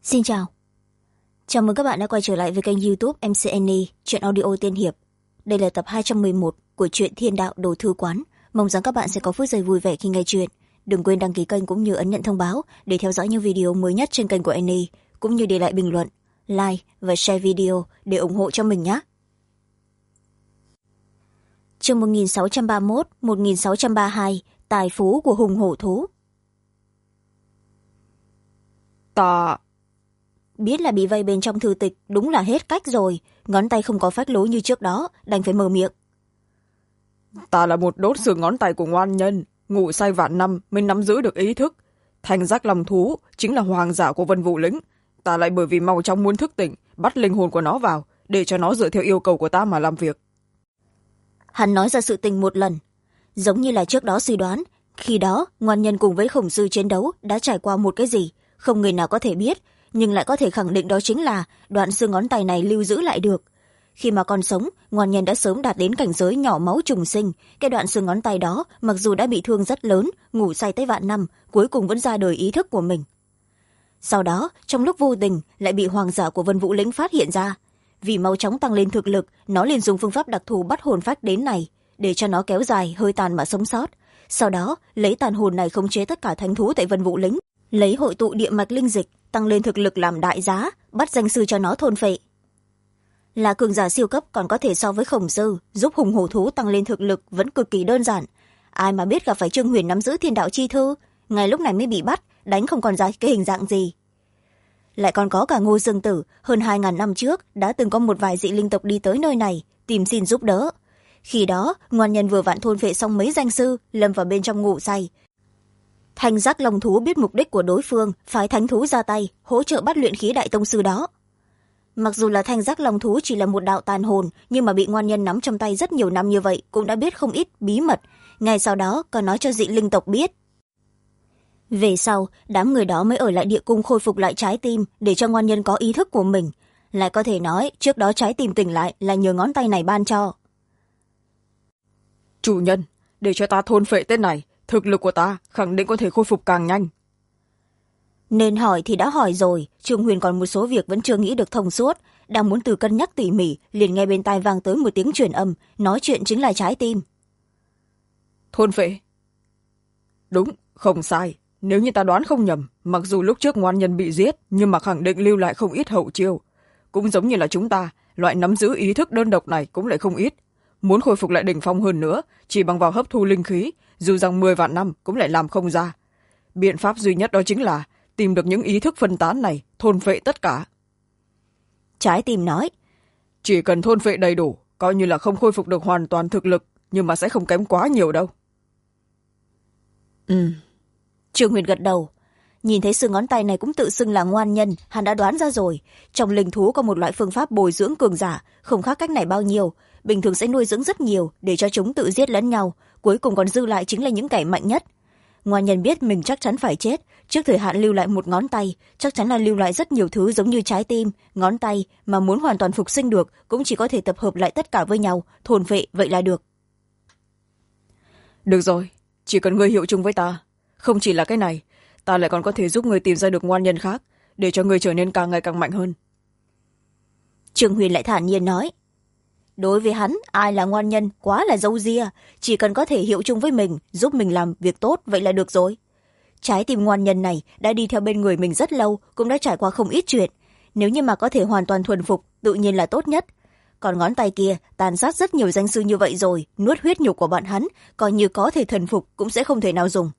Xin chào. Chào mừng các bạn đã quay trở lại với kênh YouTube MCNE, truyện audio tiên hiệp. Đây là tập 211 của truyện Thiên Đạo Đồ Thư Quán. Mong rằng các bạn sẽ có phút giây vui vẻ khi nghe truyện. Đừng quên đăng ký kênh cũng như ấn nhận thông báo để theo dõi những video mới nhất trên kênh của NE, cũng như để lại bình luận, like và share video để ủng hộ cho mình nhé. Chương 1631-1632, Tài phú của hùng hổ thú. Ta Biết là bị vây bên trong thư tịch đúng là hết cách rồi, ngón tay không có phách lối như trước đó, đành phải mở miệng. là một đốt xương ngón tay của ngoan nhân, ngủ say vạn năm mới nắm giữ được ý thức. Thanh giác lòng thú chính là hoàng giả của Vân Vũ Lĩnh. Ta lại bởi vì mau chóng muốn thức tỉnh, bắt linh hồn của nó vào, để cho nó dựa theo yêu cầu của ta mà làm việc. Hắn nói ra sự tình một lần, giống như là trước đó suy đoán, khi đó ngoan nhân cùng với khổng sư chiến đấu đã trải qua một cái gì, không người nào có thể biết, nhưng lại có thể khẳng định đó chính là đoạn xương ngón tay này lưu giữ lại được. Khi mà còn sống, ngoan nhân đã sớm đạt đến cảnh giới nhỏ máu trùng sinh, cái đoạn xương ngón tay đó mặc dù đã bị thương rất lớn, ngủ say tới vạn năm, cuối cùng vẫn ra đời ý thức của mình. Sau đó, trong lúc vô tình lại bị hoàng giả của Vân Vũ Lĩnh phát hiện ra. Vì mau chóng tăng lên thực lực, nó liền dùng phương pháp đặc thù bắt hồn phách đến này, để cho nó kéo dài hơi tàn mà sống sót. Sau đó, lấy tàn hồn này khống chế tất cả thánh thú tại Vân Vũ Lĩnh, lấy hội tụ địa mạch linh dịch, tăng lên thực lực làm đại giá, bắt danh sư cho nó thôn phệ. Là cường giả siêu cấp còn có thể so với khổng sư, giúp hùng hổ thú tăng lên thực lực vẫn cực kỳ đơn giản. Ai mà biết gặp phải Trương Huyền nắm giữ thiên đạo chi thư, ngay lúc này mới bị bắt, đánh không còn ra cái hình dạng gì. Lại còn có cả Ngô Dương Tử, hơn 2000 năm trước đã từng có một vài dị linh tộc đi tới nơi này tìm xin giúp đỡ. Khi đó ngoan nhân vừa vặn thôn phệ xong mấy danh sư, lâm vào bên trong ngủ say. Thanh giác long thú biết mục đích của đối phương, phái thánh thú ra tay hỗ trợ bắt luyện khí đại tông sư đó. Mặc dù là thanh giác long thú chỉ là một đạo tàn hồn, nhưng mà bị ngoan nhân nắm trong tay rất nhiều năm như vậy cũng đã biết không ít bí mật, ngay sau đó còn nói cho dị linh tộc biết. Về sau, đám người đó mới ở lại địa cung khôi phục lại trái tim để cho ngoan nhân có ý thức của mình. Lại có thể nói trước đó trái tim tỉnh lại là nhờ ngón tay này ban cho. Chủ nhân, để cho ta thôn phệ tên này, thực lực của ta khẳng định có thể khôi phục càng nhanh. Nên hỏi thì đã hỏi rồi, Trương Huyền còn một số việc vẫn chưa nghĩ được thông suốt, đang muốn từ cân nhắc tỉ mỉ, liền nghe bên tai vang tới một tiếng truyền âm, nói chuyện chính là trái tim. Thôn phệ? Đúng, không sai. Nếu như ta đoán không nhầm, mặc dù lúc trước ngoan nhân bị giết, nhưng mà khẳng định lưu lại không ít hậu chiêu. Cũng giống như là chúng ta, loại nắm giữ ý thức đơn độc này cũng lại không ít. Muốn khôi phục lại đỉnh phong hơn nữa, chỉ bằng vào hấp thu linh khí, dù rằng 10 vạn năm cũng lại làm không ra. Biện pháp duy nhất đó chính là tìm được những ý thức phân tán này, thôn phệ tất cả. Trái tim nói, chỉ cần thôn phệ đầy đủ, coi như là không khôi phục được hoàn toàn thực lực, nhưng mà sẽ không kém quá nhiều đâu. Trương Huyền gật đầu. Nhìn thấy xương ngón tay này cũng tự xưng là ngoan nhân, hắn đã đoán ra rồi. Trong linh thú có một loại phương pháp bồi dưỡng cường giả, không khác cách này bao nhiêu. Bình thường sẽ nuôi dưỡng rất nhiều để cho chúng tự giết lẫn nhau, cuối cùng còn dư lại chính là những kẻ mạnh nhất. Ngoan nhân biết mình chắc chắn phải chết, trước thời hạn lưu lại một ngón tay, chắc chắn là lưu lại rất nhiều thứ giống như trái tim, ngón tay, mà muốn hoàn toàn phục sinh được cũng chỉ có thể tập hợp lại tất cả với nhau, thôn phệ vậy là được. Được rồi, chỉ cần ngươi hiệu chung với ta. Không chỉ là cái này, ta lại còn có thể giúp ngươi tìm ra được ngoan nhân khác, để cho ngươi trở nên càng ngày càng mạnh hơn. Trương Huyền lại thản nhiên nói, đối với hắn, ai là ngoan nhân quá là dâu ria, chỉ cần có thể hiệu chung với mình, giúp mình làm việc tốt vậy là được rồi. Trái tim ngoan nhân này đã đi theo bên người mình rất lâu, cũng đã trải qua không ít chuyện. Nếu như mà có thể hoàn toàn thuần phục, tự nhiên là tốt nhất. Còn ngón tay kia tàn sát rất nhiều danh sư như vậy rồi, nuốt huyết nhục của bọn hắn, coi như có thể thần phục cũng sẽ không thể nào dùng.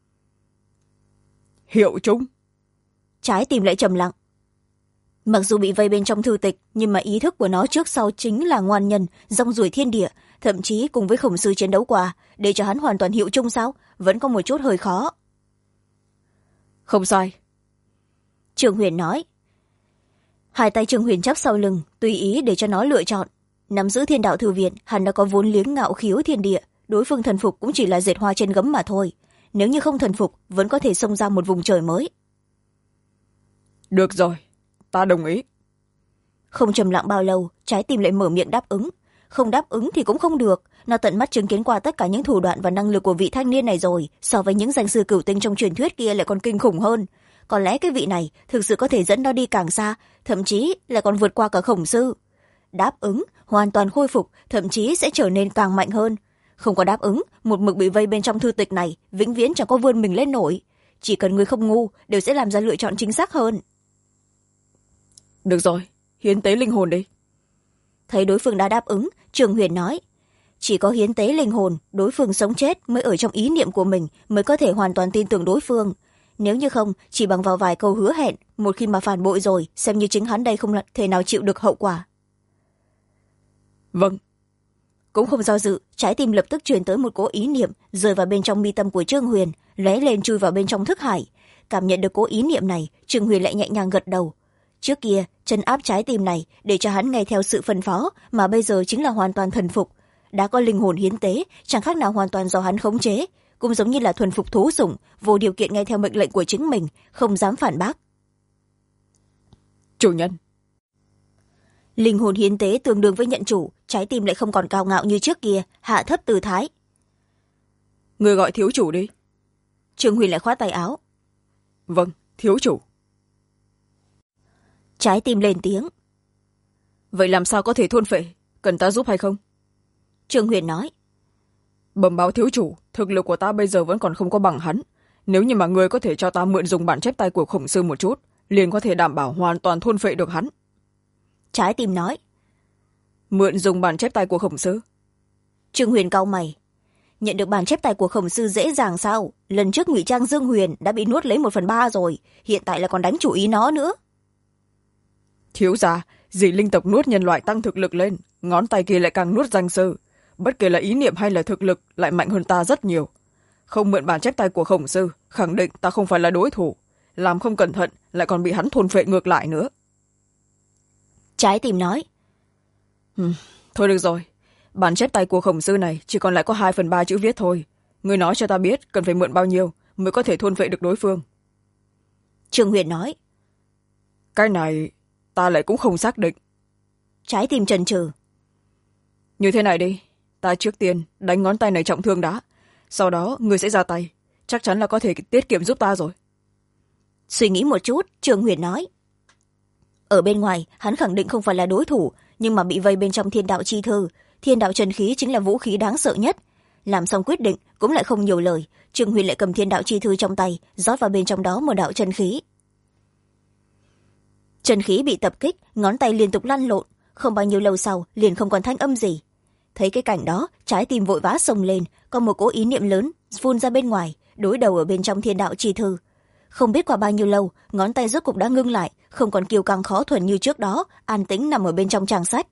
Hiệu chung? Trái tim lại trầm lặng. Mặc dù bị vây bên trong thư tịch, nhưng mà ý thức của nó trước sau chính là ngoan nhân, rong ruổi thiên địa, thậm chí cùng với khổng sư chiến đấu qua, để cho hắn hoàn toàn hiệu chung sao, vẫn có một chút hơi khó. Không sai. Trương Huyền nói. Hai tay Trương Huyền chắp sau lưng, tùy ý để cho nó lựa chọn. Nắm giữ thiên đạo thư viện, hắn đã có vốn liếng ngạo khiếu thiên địa, đối phương thần phục cũng chỉ là dệt hoa trên gấm mà thôi. Nếu như không thần phục, vẫn có thể xông ra một vùng trời mới. Được rồi, ta đồng ý. Không trầm lặng bao lâu, trái tim lại mở miệng đáp ứng. Không đáp ứng thì cũng không được, nó tận mắt chứng kiến qua tất cả những thủ đoạn và năng lực của vị thanh niên này rồi, so với những danh sư cửu tinh trong truyền thuyết kia lại còn kinh khủng hơn. có lẽ cái vị này thực sự có thể dẫn nó đi càng xa, thậm chí là còn vượt qua cả khổng sư. Đáp ứng hoàn toàn khôi phục, thậm chí sẽ trở nên càng mạnh hơn. Không có đáp ứng, một mực bị vây bên trong thư tịch này, vĩnh viễn chẳng có vươn mình lên nổi. Chỉ cần người không ngu đều sẽ làm ra lựa chọn chính xác hơn. Được rồi, hiến tế linh hồn đi. Thấy đối phương đã đáp ứng, Trường Huyền nói, chỉ có hiến tế linh hồn, đối phương sống chết mới ở trong ý niệm của mình, mới có thể hoàn toàn tin tưởng đối phương. Nếu như không, chỉ bằng vào vài câu hứa hẹn, một khi mà phản bội rồi, xem như chính hắn đây không thể nào chịu được hậu quả. Vâng. Cũng không do dự, trái tim lập tức truyền tới một cỗ ý niệm, rơi vào bên trong mi tâm của Trương Huyền, lóe lên chui vào bên trong thức hải. Cảm nhận được cỗ ý niệm này, Trương Huyền lại nhẹ nhàng gật đầu. Trước kia, trấn áp trái tim này để cho hắn nghe theo sự phân phó, mà bây giờ chính là hoàn toàn thần phục. Đã có linh hồn hiến tế, chẳng khác nào hoàn toàn do hắn khống chế, cũng giống như là thuần phục thú sủng, vô điều kiện nghe theo mệnh lệnh của chính mình, không dám phản bác. Chủ nhân. Linh hồn hiến tế tương đương với nhận chủ, trái tim lại không còn cao ngạo như trước kia, hạ thấp tư thái. Người gọi thiếu chủ đi. Trương Huyền lại khoát tay áo. Vâng, thiếu chủ. Trái tim lên tiếng. Vậy làm sao có thể thôn phệ, cần ta giúp hay không? Trương Huyền nói. Bẩm báo thiếu chủ, thực lực của ta bây giờ vẫn còn không có bằng hắn. Nếu như mà người có thể cho ta mượn dùng bản chép tay của khổng sư một chút, liền có thể đảm bảo hoàn toàn thôn phệ được hắn. Trái tim nói. Mượn dùng bản chép tay của khổng sư? Trương Huyền cau mày. Nhận được bản chép tay của khổng sư dễ dàng sao? Lần trước ngụy trang Dương Huyền đã bị nuốt lấy 1/3 rồi, hiện tại là còn đánh chủ ý nó nữa. Thiếu gia, dị linh tộc nuốt nhân loại tăng thực lực lên, ngón tay kia lại càng nuốt danh sư. Bất kể là ý niệm hay là thực lực lại mạnh hơn ta rất nhiều. Không mượn bản chép tay của khổng sư, khẳng định ta không phải là đối thủ. Làm không cẩn thận lại còn bị hắn thôn phệ ngược lại nữa. Trái tim nói. Thôi được rồi, bản chép tay của khổng sư này chỉ còn lại có 2/3 chữ viết thôi. Người nói cho ta biết cần phải mượn bao nhiêu mới có thể thôn phệ được đối phương. Trương Huyền nói. Cái này ta lại cũng không xác định. Trái tim chần chừ. Như thế này đi, ta trước tiên đánh ngón tay này trọng thương đã, sau đó người sẽ ra tay, chắc chắn là có thể tiết kiệm giúp ta rồi. Suy nghĩ một chút, Trương Huyền nói. Ở bên ngoài hắn khẳng định không phải là đối thủ, nhưng mà bị vây bên trong thiên đạo chi thư, thiên đạo chân khí chính là vũ khí đáng sợ nhất. Làm xong quyết định cũng lại không nhiều lời, Trương Huyền lại cầm thiên đạo chi thư trong tay, rót vào bên trong đó một đạo chân khí. Chân khí bị tập kích, ngón tay liên tục lăn lộn, không bao nhiêu lâu sau liền không còn thanh âm gì. Thấy cái cảnh đó, trái tim vội vã xông lên, có một cỗ ý niệm lớn phun ra bên ngoài, đối đầu ở bên trong thiên đạo chi thư. Không biết qua bao nhiêu lâu, ngón tay rốt cục đã ngưng lại, không còn kiêu căng khó thuần như trước đó, an tĩnh nằm ở bên trong trang sách.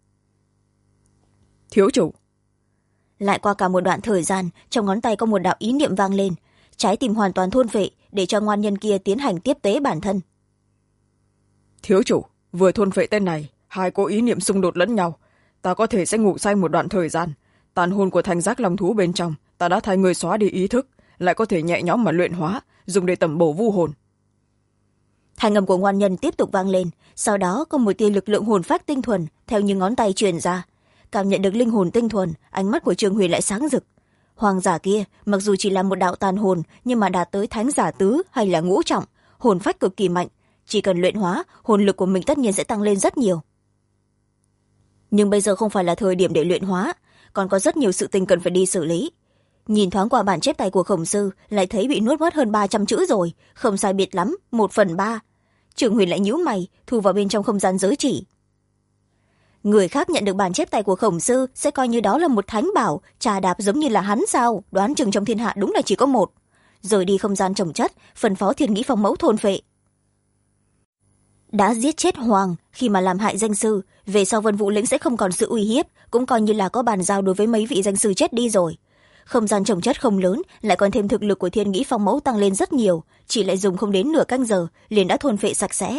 Thiếu chủ. Lại qua cả một đoạn thời gian, trong ngón tay có một đạo ý niệm vang lên, trái tim hoàn toàn thôn phệ để cho ngoan nhân kia tiến hành tiếp tế bản thân. Thiếu chủ, vừa thôn phệ tên này, hai cô ý niệm xung đột lẫn nhau, ta có thể sẽ ngủ say một đoạn thời gian. Tàn hồn của thanh giác long thú bên trong, ta đã thay người xóa đi ý thức, lại có thể nhẹ nhõm mà luyện hóa, dùng để tẩm bổ vu hồn. Thanh âm của ngoan nhân tiếp tục vang lên, sau đó có một tia lực lượng hồn phách tinh thuần theo như ngón tay truyền ra. Cảm nhận được linh hồn tinh thuần, ánh mắt của Trương Huyền lại sáng rực. Hoàng giả kia mặc dù chỉ là một đạo tàn hồn, nhưng mà đạt tới thánh giả tứ hay là ngũ trọng, hồn phách cực kỳ mạnh, chỉ cần luyện hóa, hồn lực của mình tất nhiên sẽ tăng lên rất nhiều. Nhưng bây giờ không phải là thời điểm để luyện hóa, còn có rất nhiều sự tình cần phải đi xử lý. Nhìn thoáng qua bản chép tay của khổng sư, lại thấy bị nuốt mất hơn 300 chữ rồi, không sai biệt lắm, 1/3. Trương Huyền lại nhíu mày, thu vào bên trong không gian giới chỉ. Người khác nhận được bản chép tay của khổng sư sẽ coi như đó là một thánh bảo, trà đạp giống như là hắn sao, đoán chừng trong thiên hạ đúng là chỉ có một. Rồi đi không gian trồng chất, phân phó Thiên Nghĩ Phong mẫu thôn phệ. Đã giết chết Hoàng khi mà làm hại danh sư, về sau Vân Vũ lĩnh sẽ không còn sự uy hiếp, cũng coi như là có bàn giao đối với mấy vị danh sư chết đi rồi. Không gian trồng chất không lớn, lại còn thêm thực lực của Thiên Nghĩ Phong mẫu tăng lên rất nhiều, chỉ lại dùng không đến nửa canh giờ liền đã thôn phệ sạch sẽ.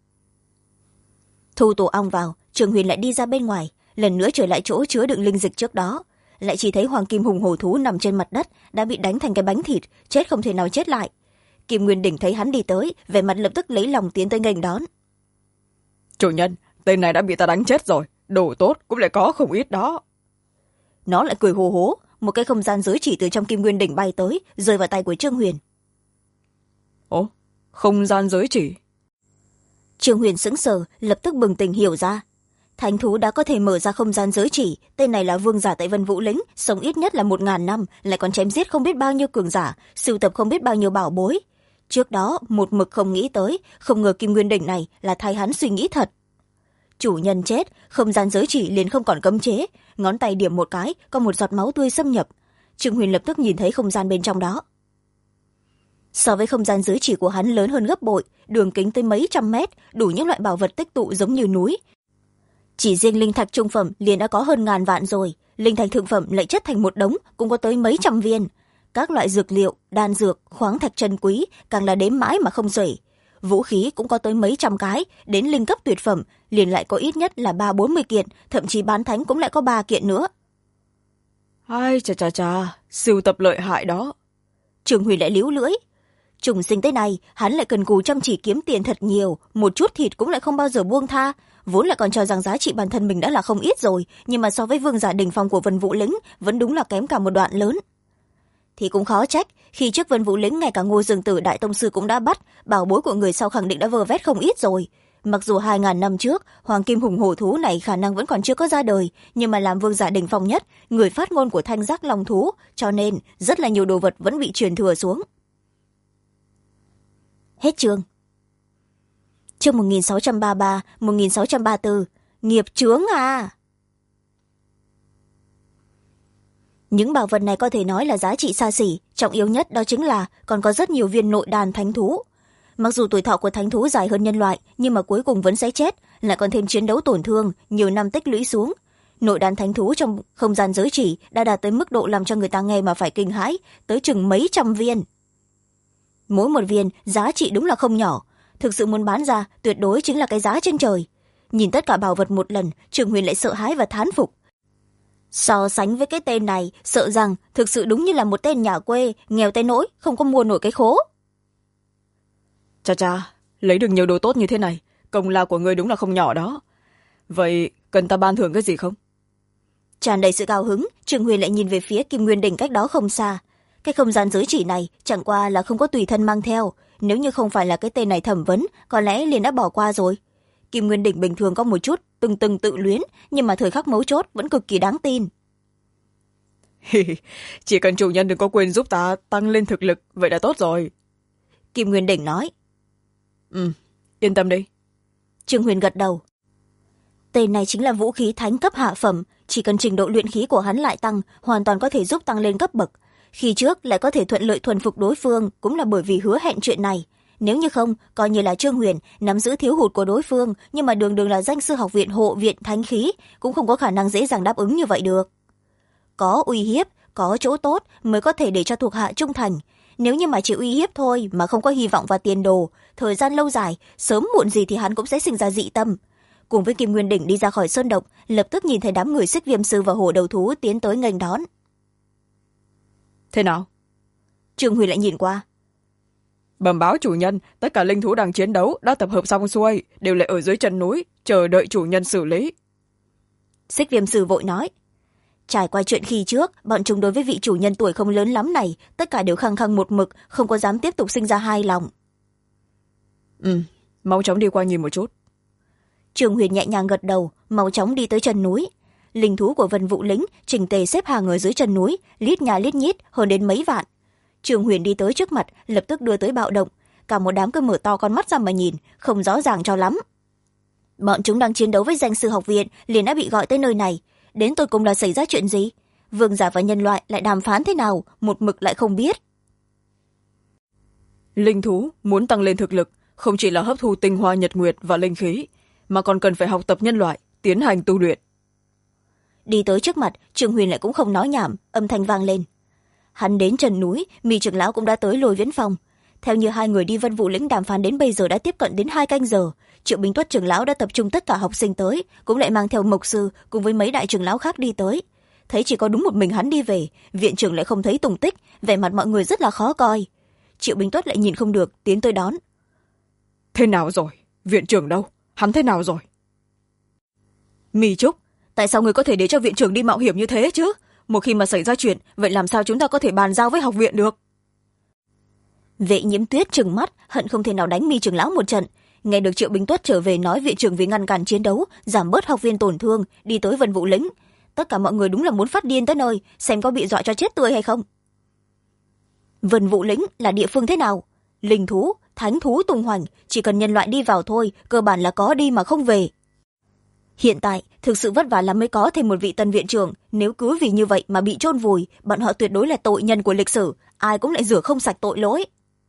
Thu tổ ong vào, Trường Huyền lại đi ra bên ngoài, lần nữa trở lại chỗ chứa đựng linh dịch trước đó, lại chỉ thấy Hoàng Kim Hùng hổ thú nằm trên mặt đất, đã bị đánh thành cái bánh thịt, chết không thể nào chết lại. Kim Nguyên Đỉnh thấy hắn đi tới, vẻ mặt lập tức lấy lòng tiến tới nghênh đón. Chủ nhân, tên này đã bị ta đánh chết rồi, đồ tốt cũng lại có không ít đó. Nó lại cười hồ hố, một cái không gian giới chỉ từ trong Kim Nguyên Đỉnh bay tới, rơi vào tay của Trương Huyền. Ồ, không gian giới chỉ. Trương Huyền sững sờ, lập tức bừng tỉnh hiểu ra. Thánh thú đã có thể mở ra không gian giới chỉ, tên này là vương giả tại Vân Vũ Lĩnh, sống ít nhất là 1000 năm, lại còn chém giết không biết bao nhiêu cường giả, sưu tập không biết bao nhiêu bảo bối. Trước đó một mực không nghĩ tới, không ngờ Kim Nguyên Đỉnh này là thay hắn suy nghĩ thật. Chủ nhân chết, không gian giới chỉ liền không còn cấm chế, ngón tay điểm một cái, có một giọt máu tươi xâm nhập. Trương Huyền lập tức nhìn thấy không gian bên trong đó. So với không gian giới chỉ của hắn lớn hơn gấp bội, đường kính tới mấy trăm mét, đủ những loại bảo vật tích tụ giống như núi. Chỉ riêng linh thạch trung phẩm liền đã có hơn 1000 vạn rồi, linh thạch thượng phẩm lại chất thành một đống, cũng có tới mấy trăm viên. Các loại dược liệu, đan dược, khoáng thạch chân quý càng là đếm mãi mà không xuể. Vũ khí cũng có tới mấy trăm cái, đến linh cấp tuyệt phẩm liền lại có ít nhất là 30-40 kiện, thậm chí bán thánh cũng lại có 3 kiện nữa. Ai chà chà chà, sưu tập lợi hại đó. Trương Huyền lại líu lưỡi. Trùng sinh tới này, hắn lại cần cù chăm chỉ kiếm tiền thật nhiều, một chút thịt cũng lại không bao giờ buông tha. Vốn lại còn cho rằng giá trị bản thân mình đã là không ít rồi, nhưng mà so với vương giả đỉnh phong của Vân Vũ Lĩnh vẫn đúng là kém cả một đoạn lớn. Thì cũng khó trách, khi trước Vân Vũ Lĩnh ngay cả Ngô Dương Tử đại tông sư cũng đã bắt, bảo bối của người sau khẳng định đã vơ vét không ít rồi. Mặc dù 2000 năm trước, Hoàng Kim Hùng Hổ Thú này khả năng vẫn còn chưa có ra đời, nhưng mà làm vương giả đỉnh phong nhất, người phát ngôn của Thanh Giác Long Thú, cho nên rất là nhiều đồ vật vẫn bị truyền thừa xuống. Hết chương. Chương 1633, 1634, nghiệp chướng à! Những bảo vật này có thể nói là giá trị xa xỉ, trọng yếu nhất đó chính là còn có rất nhiều viên nội đan thánh thú. Mặc dù tuổi thọ của thánh thú dài hơn nhân loại, nhưng mà cuối cùng vẫn sẽ chết, lại còn thêm chiến đấu tổn thương, nhiều năm tích lũy xuống. Nội đan thánh thú trong không gian giới chỉ đã đạt tới mức độ làm cho người ta nghe mà phải kinh hãi, tới chừng mấy trăm viên. Mỗi một viên giá trị đúng là không nhỏ, thực sự muốn bán ra tuyệt đối chính là cái giá trên trời. Nhìn tất cả bảo vật một lần, Trường Huyền lại sợ hãi và thán phục. So sánh với cái tên này, sợ rằng thực sự đúng như là một tên nhà quê, nghèo tới nỗi không có mua nổi cái khố. Chà chà, lấy được nhiều đồ tốt như thế này, công lao của ngươi đúng là không nhỏ đó. Vậy cần ta ban thưởng cái gì không? Tràn đầy sự cao hứng, Trường Huyền lại nhìn về phía Kim Nguyên Đỉnh cách đó không xa. Cái không gian giới chỉ này chẳng qua là không có tùy thân mang theo, nếu như không phải là cái tên này thẩm vấn, có lẽ liền đã bỏ qua rồi. Kim Nguyên Đỉnh bình thường có một chút từng tự luyến, nhưng mà thời khắc mấu chốt vẫn cực kỳ đáng tin. Chỉ cần chủ nhân đừng có quên giúp ta tăng lên thực lực, vậy đã tốt rồi. Kim Nguyên Đỉnh nói. Yên tâm đi. Trương Huyền gật đầu. Tên này chính là vũ khí thánh cấp hạ phẩm, chỉ cần trình độ luyện khí của hắn lại tăng, hoàn toàn có thể giúp tăng lên cấp bậc. Khi trước lại có thể thuận lợi thuần phục đối phương cũng là bởi vì hứa hẹn chuyện này. Nếu như không, coi như là Trương Huyền nắm giữ thiếu hụt của đối phương, nhưng mà đường là danh sư học viện hộ viện thánh khí, cũng không có khả năng dễ dàng đáp ứng như vậy được. Có uy hiếp, có chỗ tốt mới có thể để cho thuộc hạ trung thành. Nếu như mà chỉ uy hiếp thôi mà không có hy vọng vào tiền đồ, thời gian lâu dài, sớm muộn gì thì hắn cũng sẽ sinh ra dị tâm. Cùng với Kim Nguyên Đỉnh đi ra khỏi sơn động, lập tức nhìn thấy đám người Xích Viêm Sư và Hổ Đầu Thú tiến tới nghênh đón. Thế nào? Trương Huyền lại nhìn qua. Bẩm báo chủ nhân, tất cả linh thú đang chiến đấu đã tập hợp xong xuôi, đều lại ở dưới chân núi, chờ đợi chủ nhân xử lý. Xích Viêm Sư vội nói. Trải qua chuyện khi trước, bọn chúng đối với vị chủ nhân tuổi không lớn lắm này, tất cả đều khăng khăng một mực, không có dám tiếp tục sinh ra hai lòng. Mau chóng đi qua nhìn một chút. Trương Huyền nhẹ nhàng gật đầu, mau chóng đi tới chân núi. Linh thú của Vân Vũ Lĩnh chỉnh tề xếp hàng ở dưới chân núi, lít nhà lít nhít hơn đến mấy vạn. Trương Huyền đi tới trước mặt, lập tức đưa tới bạo động. Cả một đám cứ mở to con mắt ra mà nhìn, không rõ ràng cho lắm. Bọn chúng đang chiến đấu với danh sư học viện, liền đã bị gọi tới nơi này. Đến tột cùng là xảy ra chuyện gì? Vương giả và nhân loại lại đàm phán thế nào, một mực lại không biết. Linh thú muốn tăng lên thực lực, không chỉ là hấp thu tinh hoa nhật nguyệt và linh khí, mà còn cần phải học tập nhân loại, tiến hành tu luyện. Đi tới trước mặt, Trương Huyền lại cũng không nói nhảm, âm thanh vang lên. Hắn đến chân núi, Mi trưởng lão cũng đã tới Lôi Viễn Phong. Theo như hai người đi Vân Vũ Lĩnh đàm phán đến bây giờ đã tiếp cận đến 2 canh giờ, Triệu Bình Tuất trưởng lão đã tập trung tất cả học sinh tới, cũng lại mang theo Mộc sư cùng với mấy đại trưởng lão khác đi tới. Thấy chỉ có đúng một mình hắn đi về, viện trưởng lại không thấy tung tích, vẻ mặt mọi người rất là khó coi. Triệu Bình Tuất lại nhìn không được, tiến tới đón. Thế nào rồi? Viện trưởng đâu? Hắn thế nào rồi? Mi Trúc, tại sao người có thể để cho viện trưởng đi mạo hiểm như thế chứ? Một khi mà xảy ra chuyện, vậy làm sao chúng ta có thể bàn giao với học viện được? Vệ Nhiễm Tuyết trừng mắt hận không thể nào đánh Mi trưởng lão một trận. Nghe được Triệu Bình Tuất trở về nói viện trưởng vì ngăn cản chiến đấu giảm bớt học viên tổn thương đi tới Vân Vũ Lĩnh, tất cả mọi người đúng là muốn phát điên tới nơi, xem có bị dọa cho chết tươi hay không. Vân Vũ Lĩnh là địa phương thế nào? Linh thú, thánh thú tung hoành, chỉ cần nhân loại đi vào thôi, cơ bản là có đi mà không về. Hiện tại thực sự vất vả lắm mới có thêm một vị tân viện trưởng, nếu cứ vì như vậy mà bị chôn vùi, bọn họ tuyệt đối là tội nhân của lịch sử, ai cũng lại rửa không sạch tội lỗi.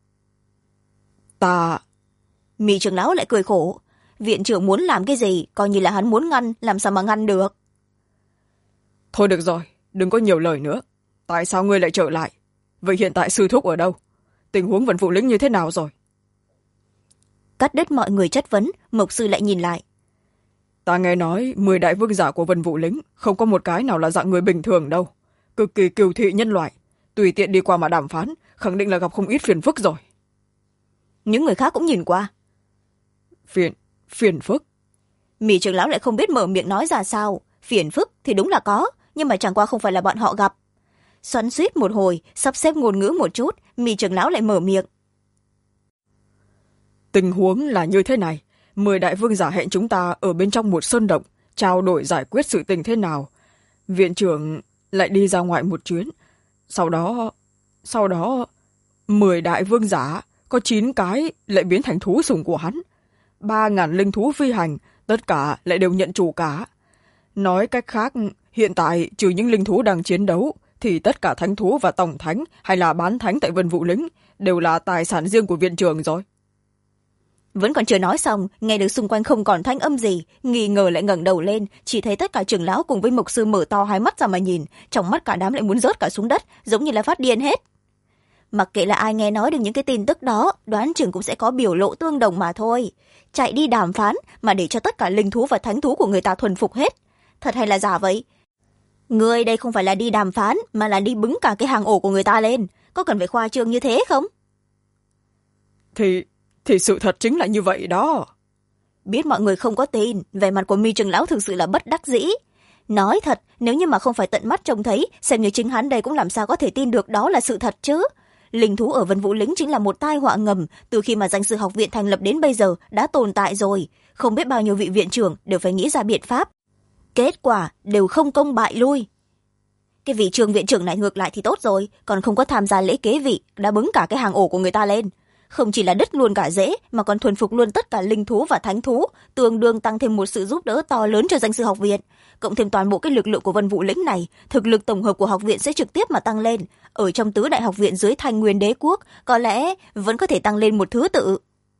Mi trưởng lão lại cười khổ, viện trưởng muốn làm cái gì coi như là hắn muốn ngăn, làm sao mà ngăn được. Thôi được rồi, đừng có nhiều lời nữa. Tại sao ngươi lại trở lại? Vậy hiện tại sư thúc ở đâu? Tình huống Vân Vũ Lĩnh như thế nào rồi? Cắt đứt mọi người chất vấn, Mộc sư lại nhìn lại. Ta nghe nói 10 đại vương giả của Vân Vũ Lĩnh không có một cái nào là dạng người bình thường đâu, cực kỳ kiêu thị nhân loại, tùy tiện đi qua mà đàm phán khẳng định là gặp không ít phiền phức rồi. Những người khác cũng nhìn qua. Phiền phức? Mi trưởng lão lại không biết mở miệng nói ra sao. Phiền phức thì đúng là có, nhưng mà chẳng qua không phải là bọn họ gặp. Xoắn xuýt một hồi, sắp xếp ngôn ngữ một chút, Mi trưởng lão lại mở miệng. Tình huống là như thế này, 10 đại vương giả hẹn chúng ta ở bên trong một sơn động trao đổi giải quyết sự tình thế nào. Viện trưởng lại đi ra ngoài một chuyến, sau đó 10 đại vương giả có 9 cái lại biến thành thú sủng của hắn, 3.000 linh thú phi hành, tất cả lại đều nhận chủ cả. Nói cách khác, hiện tại trừ những linh thú đang chiến đấu thì tất cả thánh thú và tổng thánh hay là bán thánh tại Vân Vũ Lĩnh đều là tài sản riêng của viện trưởng rồi. Vẫn còn chưa nói xong, nghe được xung quanh không còn thanh âm gì, nghi ngờ lại ngẩng đầu lên, chỉ thấy tất cả trưởng lão cùng với mục sư mở to hai mắt ra mà nhìn, trong mắt cả đám lại muốn rớt cả xuống đất, giống như là phát điên hết. Mặc kệ là ai nghe nói được những cái tin tức đó, đoán chừng cũng sẽ có biểu lộ tương đồng mà thôi. Chạy đi đàm phán mà để cho tất cả linh thú và thánh thú của người ta thuần phục hết. Thật hay là giả vậy? Người đây không phải là đi đàm phán, mà là đi bứng cả cái hang ổ của người ta lên. Có cần phải khoa trương như thế không? Thì sự thật chính là như vậy đó. Biết mọi người không có tin, vẻ mặt của Mi trưởng lão thực sự là bất đắc dĩ. Nói thật, nếu như mà không phải tận mắt trông thấy, xem như chính hắn đây cũng làm sao có thể tin được đó là sự thật chứ. Linh thú ở Vân Vũ Lĩnh chính là một tai họa ngầm, từ khi mà danh sư học viện thành lập đến bây giờ đã tồn tại rồi. Không biết bao nhiêu vị viện trưởng đều phải nghĩ ra biện pháp. Kết quả đều không công bại lui. Cái vị trường viện trưởng này ngược lại thì tốt rồi, còn không có tham gia lễ kế vị, đã bứng cả cái hàng ổ của người ta lên. Không chỉ là đứt luôn cả rễ, mà còn thuần phục luôn tất cả linh thú và thánh thú, tương đương tăng thêm một sự giúp đỡ to lớn cho danh sư học viện. Cộng thêm toàn bộ cái lực lượng của Vân Vũ Lĩnh này, thực lực tổng hợp của học viện sẽ trực tiếp mà tăng lên. Ở trong tứ đại học viện dưới Thanh Nguyên Đế quốc, có lẽ vẫn có thể tăng lên một thứ tự.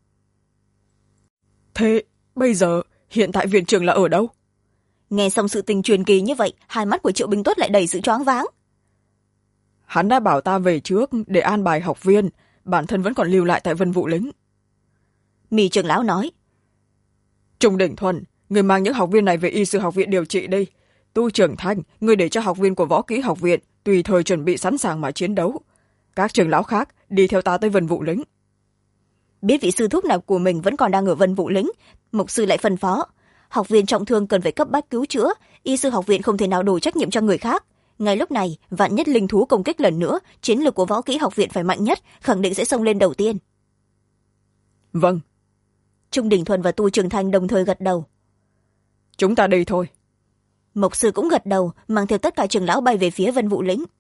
Thế bây giờ hiện tại viện trưởng là ở đâu? Nghe xong sự tình truyền kỳ như vậy, hai mắt của Triệu Bình Tuất lại đầy sự choáng váng. Hắn đã bảo ta về trước để an bài học viên, bản thân vẫn còn lưu lại tại Vân Vũ Lĩnh. Mi trưởng lão nói. Trung Đỉnh Thuần, người mang những học viên này về y sư học viện điều trị đi. Tu Trưởng Thanh, người để cho học viên của võ kỹ học viện tùy thời chuẩn bị sẵn sàng mà chiến đấu. Các trưởng lão khác đi theo ta tới Vân Vũ Lĩnh. Biết vị sư thúc nào của mình vẫn còn đang ở Vân Vũ Lĩnh, mục sư lại phân phó. Học viên trọng thương cần phải cấp bách cứu chữa, y sư học viện không thể nào đổ trách nhiệm cho người khác. Ngay lúc này, vạn nhất linh thú công kích lần nữa, chiến lược của võ kỹ học viện phải mạnh nhất, khẳng định sẽ xông lên đầu tiên. Vâng. Trung Đình Thuần và Tu Trường Thanh đồng thời gật đầu. Chúng ta đi thôi. Mộc sư cũng gật đầu, mang theo tất cả trưởng lão bay về phía Vân Vũ Lĩnh.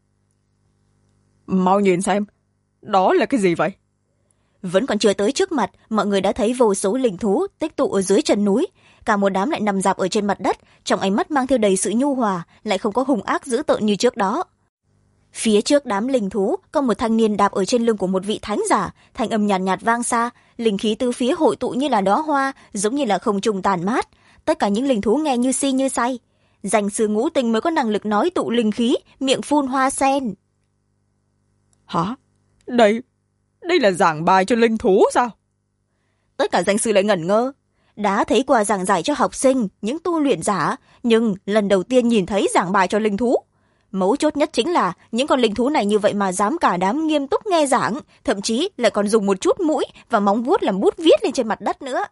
Mau nhìn xem, đó là cái gì vậy? Vẫn còn chưa tới trước mặt, mọi người đã thấy vô số linh thú tích tụ ở dưới chân núi. Cả một đám lại nằm dạp ở trên mặt đất, trong ánh mắt mang theo đầy sự nhu hòa, lại không có hung ác dữ tợn như trước đó. Phía trước đám linh thú có một thanh niên đạp ở trên lưng của một vị thánh giả, thanh âm nhàn nhạt vang xa, linh khí từ phía hội tụ như là đóa hoa, giống như là không trung tàn mát. Tất cả những linh thú nghe như si như say. Danh sư ngũ tinh mới có năng lực nói tụ linh khí, miệng phun hoa sen. Hả? Đây là giảng bài cho linh thú sao? Tất cả danh sư lại ngẩn ngơ. Đã thấy qua giảng giải cho học sinh, những tu luyện giả, nhưng lần đầu tiên nhìn thấy giảng bài cho linh thú. Mấu chốt nhất chính là những con linh thú này như vậy mà dám cả đám nghiêm túc nghe giảng, thậm chí lại còn dùng một chút mũi và móng vuốt làm bút viết lên trên mặt đất nữa.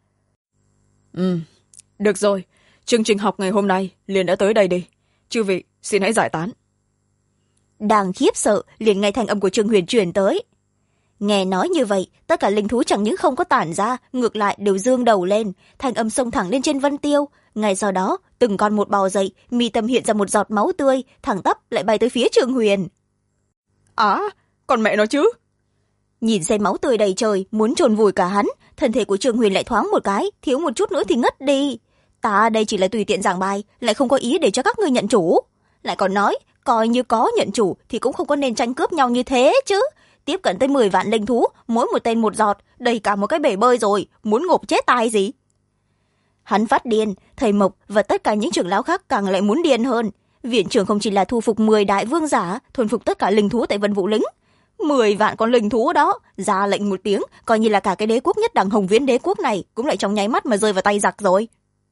Được rồi, chương trình học ngày hôm nay liền đã tới đây đi. Chư vị, xin hãy giải tán. Đang khiếp sợ, liền nghe thanh âm của Trương Huyền truyền tới. Nghe nói như vậy, tất cả linh thú chẳng những không có tản ra, ngược lại đều dương đầu lên, thanh âm xông thẳng lên trên Vân Tiêu. Ngay sau đó, từng con một bò dậy, mi tâm hiện ra một giọt máu tươi, thẳng tắp lại bay tới phía Trương Huyền. Còn mẹ nó chứ. Nhìn xem máu tươi đầy trời, muốn chôn vùi cả hắn, thân thể của Trương Huyền lại thoáng một cái, thiếu một chút nữa thì ngất đi. Ta đây chỉ là tùy tiện giảng bài, lại không có ý để cho các ngươi nhận chủ. Lại còn nói, coi như có nhận chủ thì cũng không có nên tranh cướp nhau như thế chứ. Tiếp cận tới 10 vạn linh thú, mỗi một tên một giọt, đầy cả một cái bể bơi rồi, muốn ngộp chết tai gì. Hắn phát điên, thầy Mộc và tất cả những trưởng lão khác càng lại muốn điên hơn. Viện trưởng không chỉ là thu phục 10 đại vương giả, thuần phục tất cả linh thú tại Vân Vũ Lĩnh. 10 vạn con linh thú đó, ra lệnh một tiếng, coi như là cả cái đế quốc nhất đẳng Hồng Viễn đế quốc này cũng lại trong nháy mắt mà rơi vào tay giặc rồi.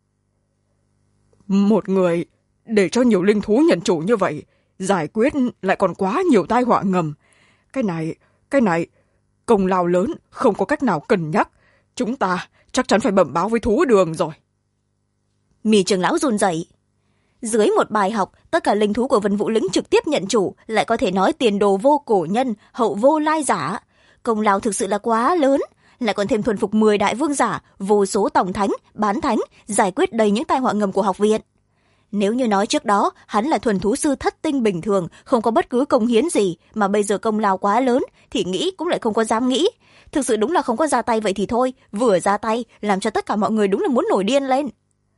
Một người để cho nhiều linh thú nhận chủ như vậy, giải quyết lại còn quá nhiều tai họa ngầm. Cái này, công lao lớn, không có cách nào cân nhắc. Chúng ta chắc chắn phải bẩm báo với thú đường rồi. Mì trưởng lão run rẩy. Dưới một bài học, tất cả linh thú của Vân Vũ Lĩnh trực tiếp nhận chủ, lại có thể nói tiền đồ vô cổ nhân, hậu vô lai giả. Công lao thực sự là quá lớn, lại còn thêm thuần phục 10 đại vương giả, vô số tổng thánh, bán thánh, giải quyết đầy những tai họa ngầm của học viện. Nếu như nói trước đó, hắn là thuần thú sư thất tinh bình thường, không có bất cứ công hiến gì, mà bây giờ công lao quá lớn, thì nghĩ cũng lại không có dám nghĩ. Thực sự đúng là không có ra tay vậy thì thôi, vừa ra tay, làm cho tất cả mọi người đúng là muốn nổi điên lên.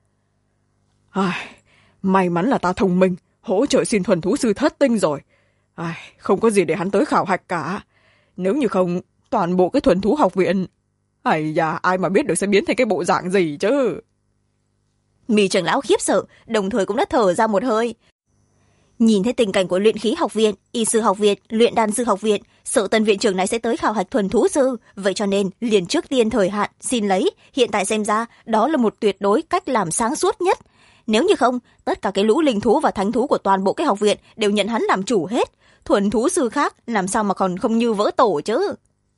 May mắn là ta thông minh, hỗ trợ xin thuần thú sư thất tinh rồi. Không có gì để hắn tới khảo hạch cả. Nếu như không, toàn bộ cái thuần thú học viện, ai mà biết được sẽ biến thành cái bộ dạng gì chứ. Mì trưởng lão khiếp sợ, đồng thời cũng đã thở ra một hơi. Nhìn thấy tình cảnh của luyện khí học viện, y sư học viện, luyện đan sư học viện, sợ tân viện trưởng này sẽ tới khảo hạch thuần thú sư, vậy cho nên liền trước tiên thời hạn xin lấy. Hiện tại xem ra đó là một tuyệt đối cách làm sáng suốt nhất. Nếu như không, tất cả cái lũ linh thú và thánh thú của toàn bộ cái học viện đều nhận hắn làm chủ hết. Thuần thú sư khác làm sao mà còn không như vỡ tổ chứ.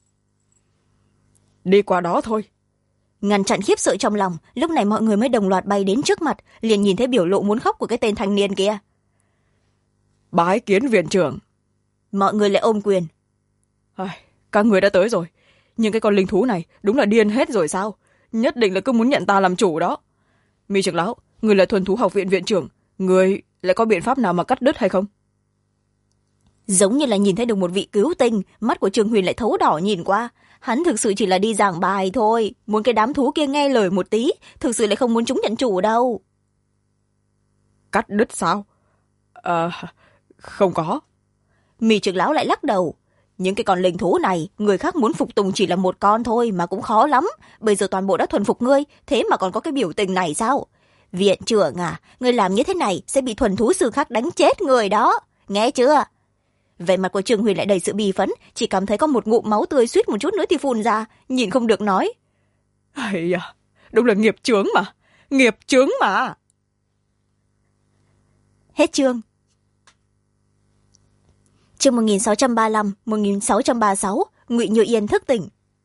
Đi qua đó thôi. Ngăn chặn khiếp sợ trong lòng, lúc này mọi người mới đồng loạt bay đến trước mặt, liền nhìn thấy biểu lộ muốn khóc của cái tên thanh niên kia. Bái kiến viện trưởng. Mọi người lại ôm quyền. Các người đã tới rồi, nhưng cái con linh thú này đúng là điên hết rồi sao? Nhất định là cứ muốn nhận ta làm chủ đó. Mi trưởng lão, người là thuần thú học viện viện trưởng, người lại có biện pháp nào mà cắt đứt hay không? Giống như là nhìn thấy được một vị cứu tinh, mắt của Trương Huyền lại thấu đỏ nhìn qua. Hắn thực sự chỉ là đi giảng bài thôi, muốn cái đám thú kia nghe lời một tí, thực sự lại không muốn chúng nhận chủ đâu. Cắt đứt sao? Không có. Mì trưởng lão lại lắc đầu. Những cái con linh thú này, người khác muốn phục tùng chỉ là một con thôi mà cũng khó lắm. Bây giờ toàn bộ đã thuần phục ngươi, thế mà còn có cái biểu tình này sao? Viện trưởng à, ngươi làm như thế này sẽ bị thuần thú sư khác đánh chết người đó. Nghe chưa? Vẻ mặt của Trương Huyền lại đầy sự bi phấn, chỉ cảm thấy có một ngụm máu tươi suýt một chút nữa thì phun ra, nhìn không được nói. Đúng là nghiệp chướng mà. Hết chương. Chương 1635, 1636, Ngụy Như Yên thức tỉnh.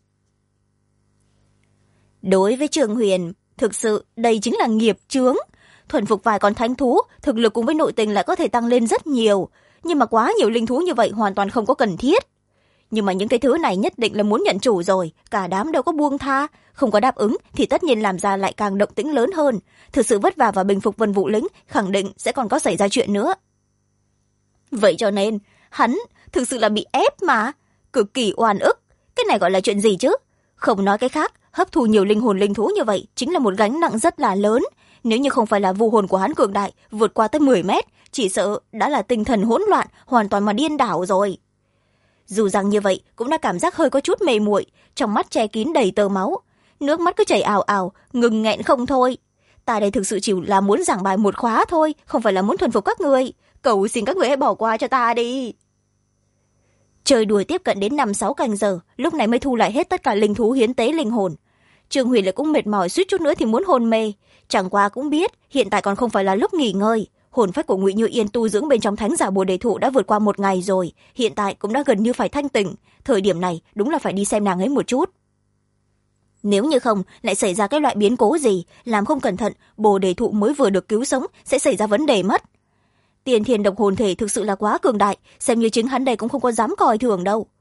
Đối với Trương Huyền, thực sự đây chính là nghiệp chướng. Thuần phục vài con thánh thú, thực lực cùng với nội tình lại có thể tăng lên rất nhiều. Nhưng mà quá nhiều linh thú như vậy hoàn toàn không có cần thiết. Nhưng mà những cái thứ này nhất định là muốn nhận chủ rồi, cả đám đâu có buông tha. Không có đáp ứng thì tất nhiên làm ra lại càng động tĩnh lớn hơn. Thực sự vất vả và bình phục Vân Vũ Lĩnh, khẳng định sẽ còn có xảy ra chuyện nữa. Vậy cho nên, hắn thực sự là bị ép mà. Cực kỳ oan ức. Cái này gọi là chuyện gì chứ? Không nói cái khác, hấp thu nhiều linh hồn linh thú như vậy chính là một gánh nặng rất là lớn. Nếu như không phải là vu hồn của hắn cường đại, vượt qua tới 10 mét, chỉ sợ đã là tinh thần hỗn loạn, hoàn toàn mà điên đảo rồi. Dù rằng như vậy, cũng đã cảm giác hơi có chút mê muội, trong mắt che kín đầy tơ máu. Nước mắt cứ chảy ào ào, ngừng nghẹn không thôi. Ta đây thực sự chỉ là muốn giảng bài một khóa thôi, không phải là muốn thuần phục các người. Cầu xin các người hãy bỏ qua cho ta đi. Chơi đùa tiếp cận đến 5-6 canh giờ, lúc này mới thu lại hết tất cả linh thú hiến tế linh hồn. Trương Huyền lại cũng mệt mỏi suýt chút nữa thì muốn hôn mê. Chẳng qua cũng biết, hiện tại còn không phải là lúc nghỉ ngơi. Hồn phách của Ngụy Như Yên tu dưỡng bên trong thánh giả Bồ Đề Thụ đã vượt qua 1 ngày rồi, hiện tại cũng đã gần như phải thanh tỉnh. Thời điểm này đúng là phải đi xem nàng ấy một chút. Nếu như không, lại xảy ra cái loại biến cố gì, làm không cẩn thận, Bồ Đề Thụ mới vừa được cứu sống sẽ xảy ra vấn đề mất. Tiền Thiên độc hồn thể thực sự là quá cường đại, xem như chính hắn đây cũng không có dám coi thường đâu.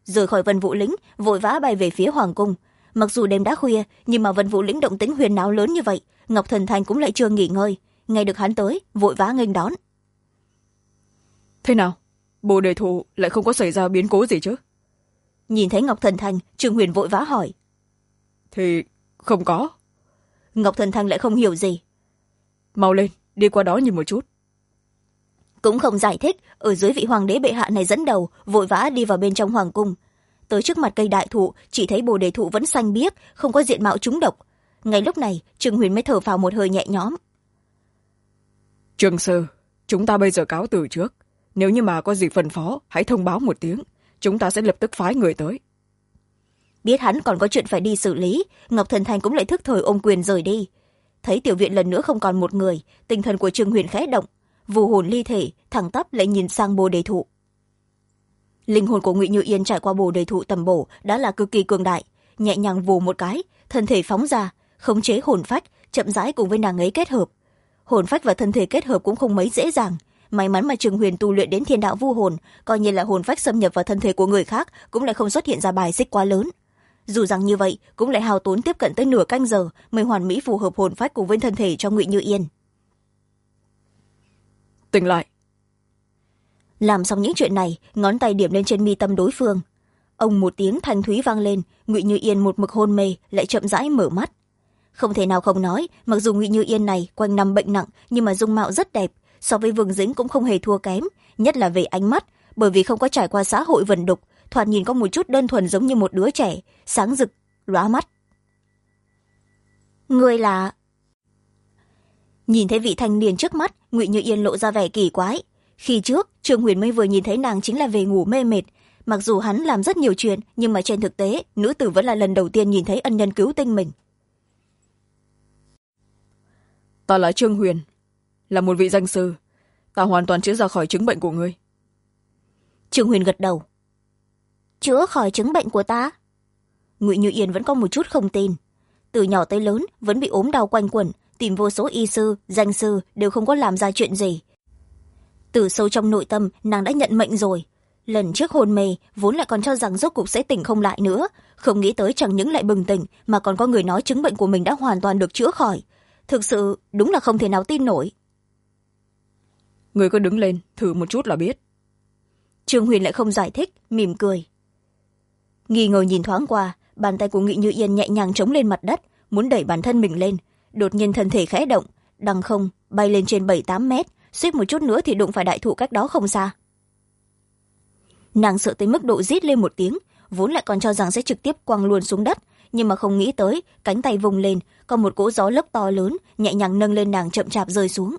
rời khỏi Vân Vũ Lĩnh, vội vã bay về phía hoàng cung. Mặc dù đêm đã khuya, nhưng mà Vân Vũ Lĩnh động tĩnh huyền náo lớn như vậy, Ngọc Thần Thành cũng lại chưa nghỉ ngơi. Nghe được hắn tới, vội vã nghênh đón. Thế nào, Bồ Đề Thụ lại không có xảy ra biến cố gì chứ? Nhìn thấy Ngọc Thần Thành, Trương Huyền vội vã hỏi. Thì không có. Ngọc Thần Thành lại không hiểu gì. Mau lên, đi qua đó nhìn một chút. Cũng không giải thích, ở dưới vị hoàng đế bệ hạ này dẫn đầu, vội vã đi vào bên trong hoàng cung. Tới trước mặt cây đại thụ, chỉ thấy Bồ Đề Thụ vẫn xanh biếc, không có diện mạo trúng độc. Ngay lúc này, Trương Huyền mới thở phào một hơi nhẹ nhõm. Trương sư, chúng ta bây giờ cáo từ trước. Nếu như mà có gì phân phó, hãy thông báo một tiếng. Chúng ta sẽ lập tức phái người tới. Biết hắn còn có chuyện phải đi xử lý, Ngọc Thần Thành cũng lại thức thời ôm quyền rời đi. Thấy tiểu viện lần nữa không còn một người, tinh thần của Trương Huyền khẽ động, vù hồn ly thể thẳng tắp lại nhìn sang Bồ Đề Thụ. Linh hồn của Ngụy Như Yên trải qua Bồ Đề Thụ tầm bổ đã là cực kỳ cường đại, nhẹ nhàng vù một cái, thân thể phóng ra, khống chế hồn phách, chậm rãi cùng với nàng ấy kết hợp. Hồn phách và thân thể kết hợp cũng không mấy dễ dàng. May mắn mà Trương Huyền tu luyện đến thiên đạo vu hồn, coi như là hồn phách xâm nhập vào thân thể của người khác cũng lại không xuất hiện ra bài xích quá lớn. Dù rằng như vậy, cũng lại hao tốn tiếp cận tới nửa canh giờ mới hoàn mỹ phù hợp hồn phách cùng với thân thể cho Ngụy Như Yên. Tỉnh lại. Làm xong những chuyện này, ngón tay điểm lên trên mi tâm đối phương. Ông một tiếng thanh thúy vang lên, Ngụy Như Yên một mực hôn mê lại chậm rãi mở mắt. Không thể nào không nói, mặc dù Ngụy Như Yên này quanh năm bệnh nặng nhưng mà dung mạo rất đẹp, so với Vương Dĩnh cũng không hề thua kém, nhất là về ánh mắt, bởi vì không có trải qua xã hội vần đục, thoạt nhìn có một chút đơn thuần giống như một đứa trẻ, sáng rực, lóa mắt. Người là... Nhìn thấy vị thanh niên trước mắt, Ngụy Như Yên lộ ra vẻ kỳ quái. Khi trước, Trương Huyền mới vừa nhìn thấy nàng chính là về ngủ mê mệt. Mặc dù hắn làm rất nhiều chuyện, nhưng mà trên thực tế, nữ tử vẫn là lần đầu tiên nhìn thấy ân nhân cứu tinh mình. Ta là Trương Huyền, là một vị danh sư. Ta hoàn toàn chữa ra khỏi chứng bệnh của ngươi. Trương Huyền gật đầu. Chữa khỏi chứng bệnh của ta? Ngụy Như Yên vẫn có một chút không tin. Từ nhỏ tới lớn, vẫn bị ốm đau quanh quẩn, tìm vô số y sư, danh sư đều không có làm ra chuyện gì. Từ sâu trong nội tâm, nàng đã nhận mệnh rồi. Lần trước hôn mê, vốn lại còn cho rằng rốt cục sẽ tỉnh không lại nữa. Không nghĩ tới chẳng những lại bừng tỉnh, mà còn có người nói chứng bệnh của mình đã hoàn toàn được chữa khỏi. Thực sự, đúng là không thể nào tin nổi. Người cứ đứng lên, thử một chút là biết. Trương Huyền lại không giải thích, mỉm cười. Nghi ngờ nhìn thoáng qua, bàn tay của Ngụy Như Yên nhẹ nhàng chống lên mặt đất, muốn đẩy bản thân mình lên. Đột nhiên thân thể khẽ động, đằng không, bay lên trên 7-8 mét, suýt một chút nữa thì đụng phải đại thụ cách đó không xa. Nàng sợ tới mức độ rít lên một tiếng, vốn lại còn cho rằng sẽ trực tiếp quăng luôn xuống đất, nhưng mà không nghĩ tới, cánh tay vùng lên, có một cỗ gió lốc to lớn, nhẹ nhàng nâng lên nàng chậm chạp rơi xuống.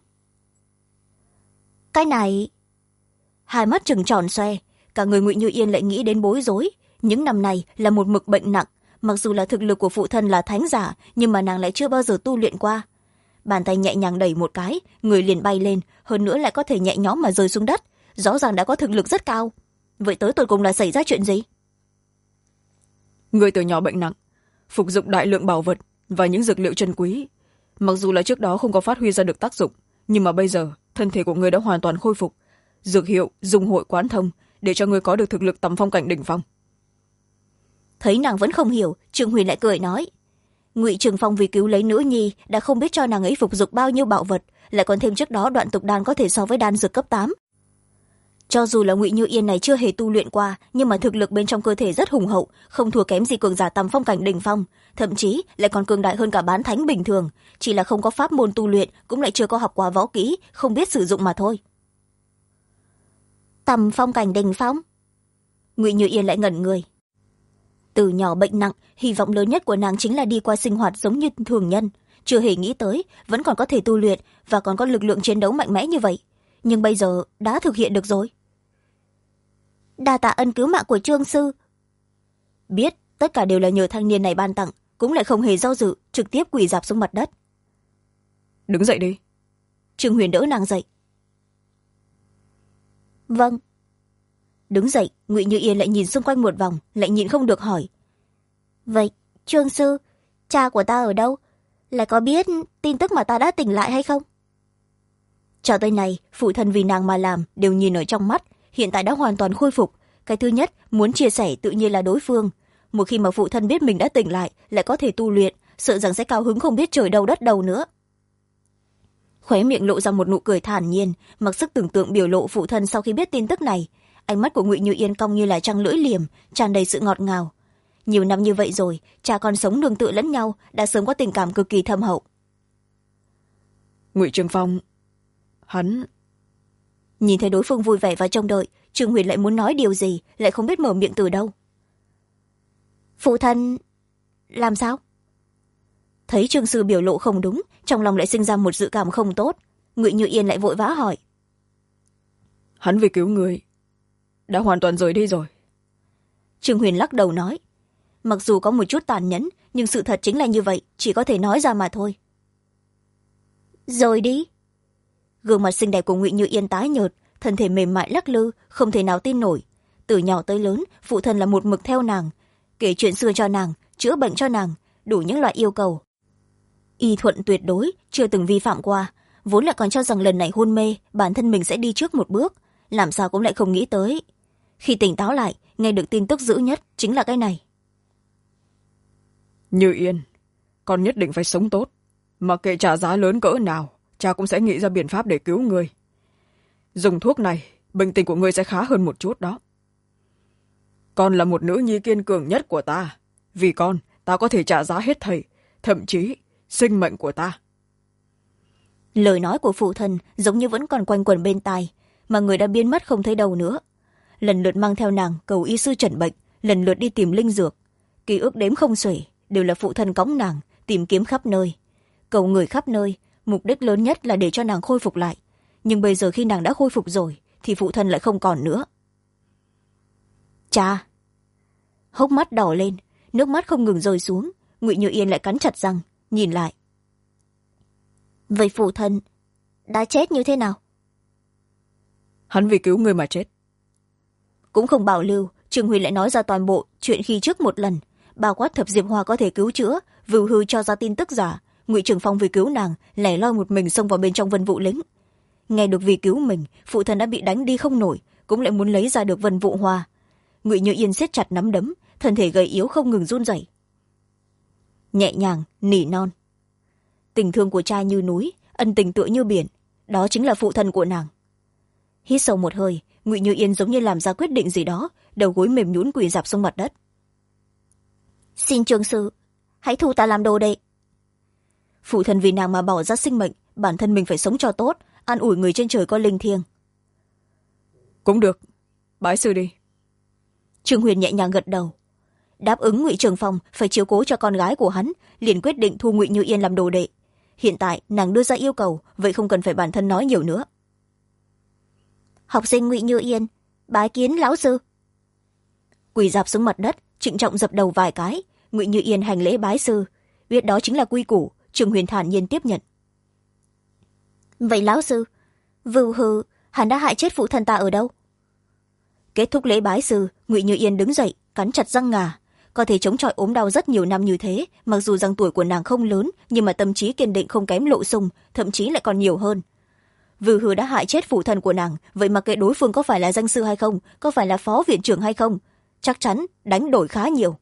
Cái này... Hai mắt trừng tròn xoe, cả người Ngụy Như Yên lại nghĩ đến bối rối. Những năm này là một mực bệnh nặng, mặc dù là thực lực của phụ thân là thánh giả, nhưng mà nàng lại chưa bao giờ tu luyện qua. Bàn tay nhẹ nhàng đẩy một cái, người liền bay lên, hơn nữa lại có thể nhẹ nhõm mà rơi xuống đất, rõ ràng đã có thực lực rất cao. Vậy tới tột cùng là xảy ra chuyện gì? Người từ nhỏ bệnh nặng, phục dụng đại lượng bảo vật và những dược liệu chân quý. Mặc dù là trước đó không có phát huy ra được tác dụng, nhưng mà bây giờ thân thể của người đã hoàn toàn khôi phục. Dược hiệu dung hội quán thông để cho người có được thực lực tầm phong cảnh đỉnh phong. Thấy nàng vẫn không hiểu, Trương Huyền lại cười nói. Ngụy Trường Phong vì cứu lấy nữ nhi đã không biết cho nàng ấy phục dụng bao nhiêu bảo vật, lại còn thêm trước đó đoạn tục đan có thể so với đan dược cấp 8. Cho dù là Ngụy Như Yên này chưa hề tu luyện qua, nhưng mà thực lực bên trong cơ thể rất hùng hậu, không thua kém gì cường giả tầm phong cảnh đỉnh phong, thậm chí lại còn cường đại hơn cả bán thánh bình thường, chỉ là không có pháp môn tu luyện, cũng lại chưa có học qua võ kỹ, không biết sử dụng mà thôi. Tầm phong cảnh đỉnh phong? Ngụy Như Yên lại ngẩn người. Từ nhỏ bệnh nặng, hy vọng lớn nhất của nàng chính là đi qua sinh hoạt giống như thường nhân, chưa hề nghĩ tới vẫn còn có thể tu luyện và còn có lực lượng chiến đấu mạnh mẽ như vậy, nhưng bây giờ đã thực hiện được rồi. Đa tạ ân cứu mạng của Trương sư. Biết tất cả đều là nhờ thanh niên này ban tặng, cũng lại không hề do dự, trực tiếp quỳ rạp xuống mặt đất. Đứng dậy đi. Trương Huyền đỡ nàng dậy. Vâng. Đứng dậy, Ngụy Như Yên lại nhìn xung quanh một vòng, lại nhìn không được hỏi. Vậy, Trương sư, cha của ta ở đâu? Lại có biết tin tức mà ta đã tỉnh lại hay không? Cho tới nay, phụ thân vì nàng mà làm đều nhìn ở trong mắt, hiện tại đã hoàn toàn khôi phục. cái thứ nhất muốn chia sẻ tự nhiên là đối phương. Một khi mà phụ thân biết mình đã tỉnh lại lại có thể tu luyện, sợ rằng sẽ cao hứng không biết trời đâu đất đâu nữa. Khóe miệng lộ ra một nụ cười thản nhiên, mặc sức tưởng tượng biểu lộ phụ thân sau khi biết tin tức này. Ánh mắt của Ngụy Như Yên cong như là trăng lưỡi liềm, tràn đầy sự ngọt ngào. Nhiều năm như vậy rồi, cha con sống nương tựa lẫn nhau, đã sớm có tình cảm cực kỳ thâm hậu. Ngụy Trường Phong, hắn... Nhìn thấy đối phương vui vẻ và trông đợi, Trương Huyền lại muốn nói điều gì, lại không biết mở miệng từ đâu. Phụ thân... làm sao? Thấy Trương sư biểu lộ không đúng, trong lòng lại sinh ra một dự cảm không tốt. Ngụy Như Yên lại vội vã hỏi. Hắn vì cứu người đã hoàn toàn rời đi rồi. Trương Huyền lắc đầu nói. Mặc dù có một chút tàn nhẫn, nhưng sự thật chính là như vậy, chỉ có thể nói ra mà thôi. Rồi đi. Gương mặt xinh đẹp của Ngụy Như Yên tái nhợt, thân thể mềm mại lắc lư, không thể nào tin nổi. Từ nhỏ tới lớn, phụ thân là một mực theo nàng, kể chuyện xưa cho nàng, chữa bệnh cho nàng, đủ những loại yêu cầu. Y thuận tuyệt đối, chưa từng vi phạm qua, vốn là còn cho rằng lần này hôn mê, bản thân mình sẽ đi trước một bước, làm sao cũng lại không nghĩ tới. Khi tỉnh táo lại, nghe được tin tức dữ nhất chính là cái này. Như Yên, con nhất định phải sống tốt, mặc kệ trả giá lớn cỡ nào, cha cũng sẽ nghĩ ra biện pháp để cứu người. Dùng thuốc này, bệnh tình của ngươi sẽ khá hơn một chút đó. Con là một nữ nhi kiên cường nhất của ta, vì con, ta có thể trả giá hết thảy, thậm chí sinh mệnh của ta. Lời nói của phụ thân giống như vẫn còn quanh quẩn bên tai, mà người đã biến mất không thấy đâu nữa. Lần lượt mang theo nàng cầu y sư chẩn bệnh, lần lượt đi tìm linh dược. Ký ức đếm không xuể, đều là phụ thân cõng nàng, tìm kiếm khắp nơi. Cầu người khắp nơi, mục đích lớn nhất là để cho nàng khôi phục lại. Nhưng bây giờ khi nàng đã khôi phục rồi, thì phụ thân lại không còn nữa. Cha! Hốc mắt đỏ lên, nước mắt không ngừng rơi xuống. Ngụy Như Yên lại cắn chặt răng, nhìn lại. Vậy phụ thân đã chết như thế nào? Hắn vì cứu người mà chết. Cũng không bảo lưu, Trương Huy lại nói ra toàn bộ chuyện khi trước một lần, bao quát Thập Diệp Hoa có thể cứu chữa, Vưu Hư cho ra tin tức giả, Ngụy Trường Phong vì cứu nàng lẻ loi một mình xông vào bên trong Vân Vũ Lĩnh. Nghe được vì cứu mình, phụ thân đã bị đánh đi không nổi, cũng lại muốn lấy ra được Vân Vũ Hoa. Ngụy Như Yên siết chặt nắm đấm, thân thể gầy yếu không ngừng run rẩy. Nhẹ nhàng nỉ non. Tình thương của cha như núi, ân tình tựa như biển, đó chính là phụ thân của nàng. Hít sâu một hơi, Ngụy Như Yên giống như làm ra quyết định gì đó, đầu gối mềm nhũn quỳ rạp xuống mặt đất. Xin Trương sư, hãy thu ta làm đồ đệ. Phụ thân vì nàng mà bỏ ra sinh mệnh, bản thân mình phải sống cho tốt, an ủi người trên trời có linh thiêng. Cũng được, bái sư đi. Trương Huyền nhẹ nhàng gật đầu. Đáp ứng Ngụy Trường Phong phải chiếu cố cho con gái của hắn, liền quyết định thu Ngụy Như Yên làm đồ đệ. Hiện tại nàng đưa ra yêu cầu, vậy không cần phải bản thân nói nhiều nữa. Học sinh Ngụy Như Yên, bái kiến lão sư. Quỳ rạp xuống mặt đất, trịnh trọng dập đầu vài cái. Ngụy Như Yên hành lễ bái sư, biết đó chính là quy củ. Trương Huyền thản nhiên tiếp nhận. Vậy lão sư, Vưu Hư hắn đã hại chết phụ thân ta ở đâu? Kết thúc lễ bái sư, Ngụy Như Yên đứng dậy, cắn chặt răng ngà. Có thể chống chọi ốm đau rất nhiều năm như thế, mặc dù rằng tuổi của nàng không lớn, nhưng mà tâm trí kiên định không kém Lộ Sung, thậm chí lại còn nhiều hơn. Vưu Hư đã hại chết phụ thân của nàng, vậy mà kệ đối phương có phải là danh sư hay không, có phải là phó viện trưởng hay không, chắc chắn đánh đổi khá nhiều.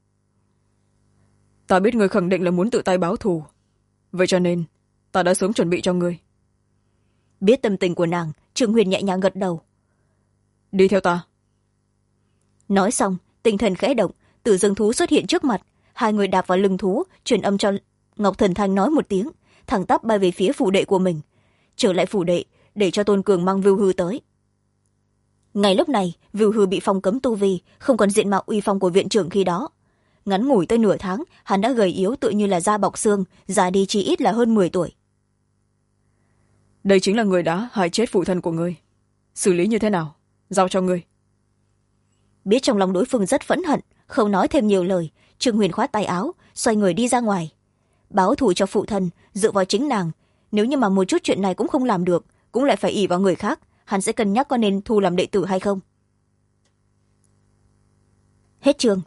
Ta biết người khẳng định là muốn tự tay báo thù, vậy cho nên ta đã sớm chuẩn bị cho ngươi. Biết tâm tình của nàng, Trương Huyền nhẹ nhàng gật đầu. Đi theo ta. Nói xong, tinh thần khẽ động, Tử Dương thú xuất hiện trước mặt. Hai người đạp vào lưng thú, truyền âm cho Ngọc Thần Thanh nói một tiếng, thẳng tắp bay về phía phủ đệ của mình. Trở lại phủ đệ, để cho Tôn Cường mang Vưu Hư tới. Ngay lúc này, Vưu Hư bị phong cấm tu vi, không còn diện mạo uy phong của viện trưởng khi đó. Ngắn ngủi tới nửa tháng, hắn đã gầy yếu tựa như là da bọc xương, già đi chỉ ít là hơn 10 tuổi. Đây chính là người đã hại chết phụ thân của ngươi. Xử lý như thế nào? Giao cho ngươi. Biết trong lòng đối phương rất phẫn hận, không nói thêm nhiều lời, Trương Huyền khoát tay áo, xoay người đi ra ngoài. Báo thù cho phụ thân, dựa vào chính nàng. Nếu như mà một chút chuyện này cũng không làm được, cũng lại phải ỷ vào người khác, hắn sẽ cân nhắc có nên thu làm đệ tử hay không. Hết chương.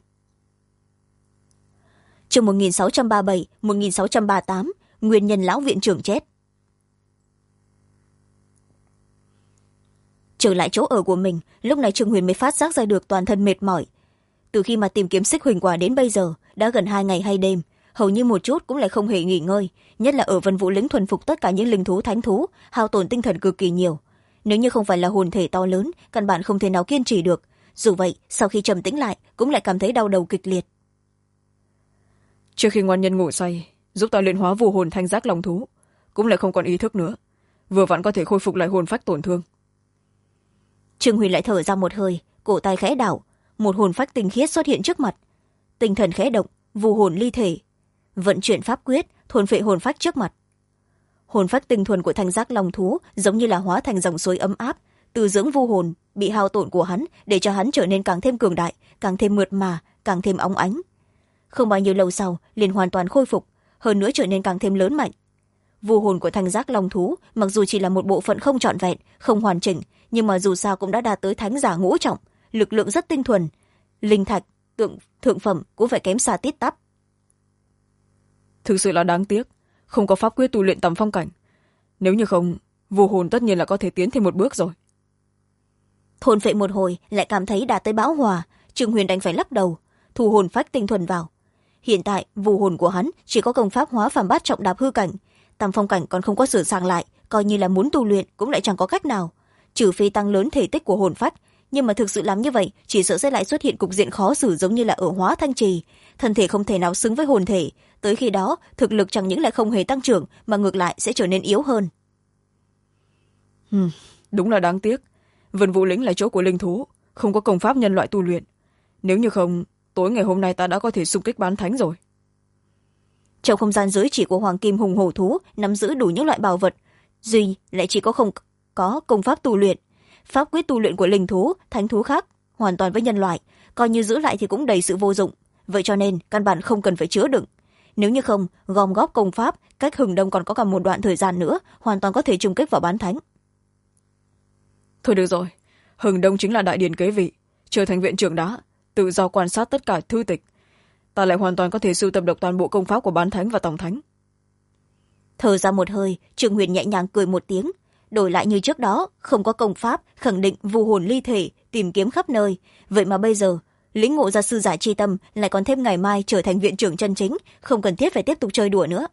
Chương 1637, 1638, nguyên nhân lão viện trưởng chết. trở lại chỗ ở của mình, lúc này Trương Huyền mới phát giác ra được toàn thân mệt mỏi. Từ khi mà tìm kiếm xích huỳnh quả đến bây giờ đã gần 2 ngày 2 đêm, hầu như một chút cũng lại không hề nghỉ ngơi, nhất là ở Vân Vũ Lĩnh thuần phục tất cả những linh thú thánh thú, hao tổn tinh thần cực kỳ nhiều. Nếu như không phải là hồn thể to lớn, căn bản không thể nào kiên trì được. Dù vậy, sau khi trầm tĩnh lại cũng lại cảm thấy đau đầu kịch liệt. Trước khi ngoan nhân ngủ say, giúp ta luyện hóa vù hồn thanh giác long thú, cũng lại không còn ý thức nữa, vừa vặn có thể khôi phục lại hồn phách tổn thương. Trương Huyền lại thở ra một hơi, cổ tay khẽ đảo, một hồn phách tinh khiết xuất hiện trước mặt. Tinh thần khẽ động, vù hồn ly thể, vận chuyển pháp quyết, thôn phệ hồn phách trước mặt. Hồn phách tinh thuần của thanh giác long thú giống như là hóa thành dòng suối ấm áp, từ dưỡng vu hồn bị hao tổn của hắn, để cho hắn trở nên càng thêm cường đại, càng thêm mượt mà, càng thêm óng ánh. Không bao nhiêu lâu sau liền hoàn toàn khôi phục, hơn nữa trở nên càng thêm lớn mạnh. Vu hồn của thanh giác long thú mặc dù chỉ là một bộ phận không trọn vẹn, không hoàn chỉnh, nhưng mà dù sao cũng đã đạt tới thánh giả ngũ trọng, lực lượng rất tinh thuần. Linh thạch thượng phẩm cũng phải kém xa tít tắp. Thực sự là đáng tiếc, không có pháp quyết tu luyện tầm phong cảnh. Nếu như không, vu hồn tất nhiên là có thể tiến thêm một bước rồi. Thôn phệ một hồi lại cảm thấy đạt tới bão hòa, Trương Huyền đành phải lắc đầu, thu hồn phách tinh thuần vào. Hiện tại vu hồn của hắn chỉ có công pháp hóa phàm bát trọng đạp hư cảnh, tam phong cảnh còn không có sửa sang lại, coi như là muốn tu luyện cũng lại chẳng có cách nào, trừ phi tăng lớn thể tích của hồn phách. Nhưng mà thực sự làm như vậy chỉ sợ sẽ lại xuất hiện cục diện khó xử giống như là ở hóa thanh trì, thân thể không thể nào xứng với hồn thể, tới khi đó thực lực chẳng những lại không hề tăng trưởng mà ngược lại sẽ trở nên yếu hơn. Đúng là đáng tiếc, Vân Vũ Lĩnh là chỗ của linh thú, không có công pháp nhân loại tu luyện. Nếu như không, tối ngày hôm nay ta đã có thể xung kích bán thánh rồi. Trong không gian giới chỉ của hoàng kim hùng hổ thú nắm giữ đủ những loại bảo vật, duy lại chỉ có không có công pháp tu luyện. Pháp quyết tu luyện của linh thú thánh thú khác hoàn toàn với nhân loại, coi như giữ lại thì cũng đầy sự vô dụng, vậy cho nên căn bản không cần phải chứa đựng. Nếu như không gom góp công pháp, cách hừng đông còn có cả một đoạn thời gian nữa, hoàn toàn có thể trùng kích vào bán thánh. Thôi được rồi, hừng đông chính là đại điển kế vị, trở thành viện trưởng đã tự do quan sát tất cả thư tịch, ta lại hoàn toàn có thể sưu tập được toàn bộ công pháp của bán thánh và tổng thánh. Thở ra một hơi, Trương Huyền nhẹ nhàng cười một tiếng, đổi lại như trước đó không có công pháp khẳng định vu hồn ly thể, tìm kiếm khắp nơi, vậy mà bây giờ lĩnh ngộ ra sư giả chi tâm, lại còn thêm ngày mai trở thành viện trưởng chân chính, không cần thiết phải tiếp tục chơi đùa nữa.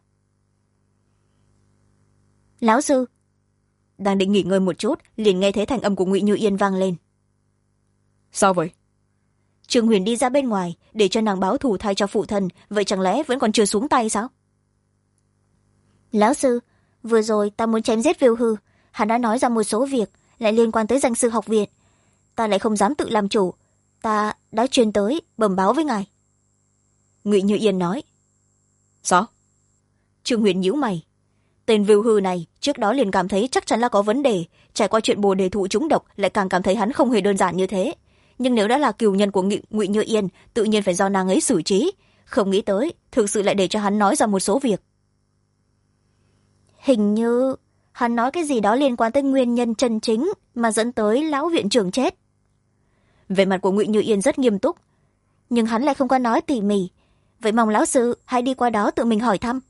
Lão sư, đang định nghỉ ngơi một chút liền nghe thấy thanh âm của Ngụy Như Yên vang lên. Sao vậy? Trương Huyền đi ra bên ngoài để cho nàng báo thù thay cho phụ thân, vậy chẳng lẽ vẫn còn chưa xuống tay sao? Lão sư, vừa rồi ta muốn chém giết Viu Hư, hắn đã nói ra một số việc lại liên quan tới danh sư học viện, ta lại không dám tự làm chủ, ta đã truyền tới bẩm báo với ngài. Ngụy Như Yên nói. Sao? Trương Huyền nhíu mày. Tên Viu Hư này trước đó liền cảm thấy chắc chắn là có vấn đề, trải qua chuyện Bồ Đề thụ trúng độc lại càng cảm thấy hắn không hề đơn giản như thế. Nhưng nếu đã là cừu nhân của Ngụy Như Yên, tự nhiên phải do nàng ấy xử trí, không nghĩ tới thực sự lại để cho hắn nói ra một số việc. Hình như hắn nói cái gì đó liên quan tới nguyên nhân chân chính mà dẫn tới lão viện trưởng chết. Vẻ mặt của Ngụy Như Yên rất nghiêm túc, nhưng hắn lại không có nói tỉ mỉ, vậy mong lão sư hãy đi qua đó tự mình hỏi thăm.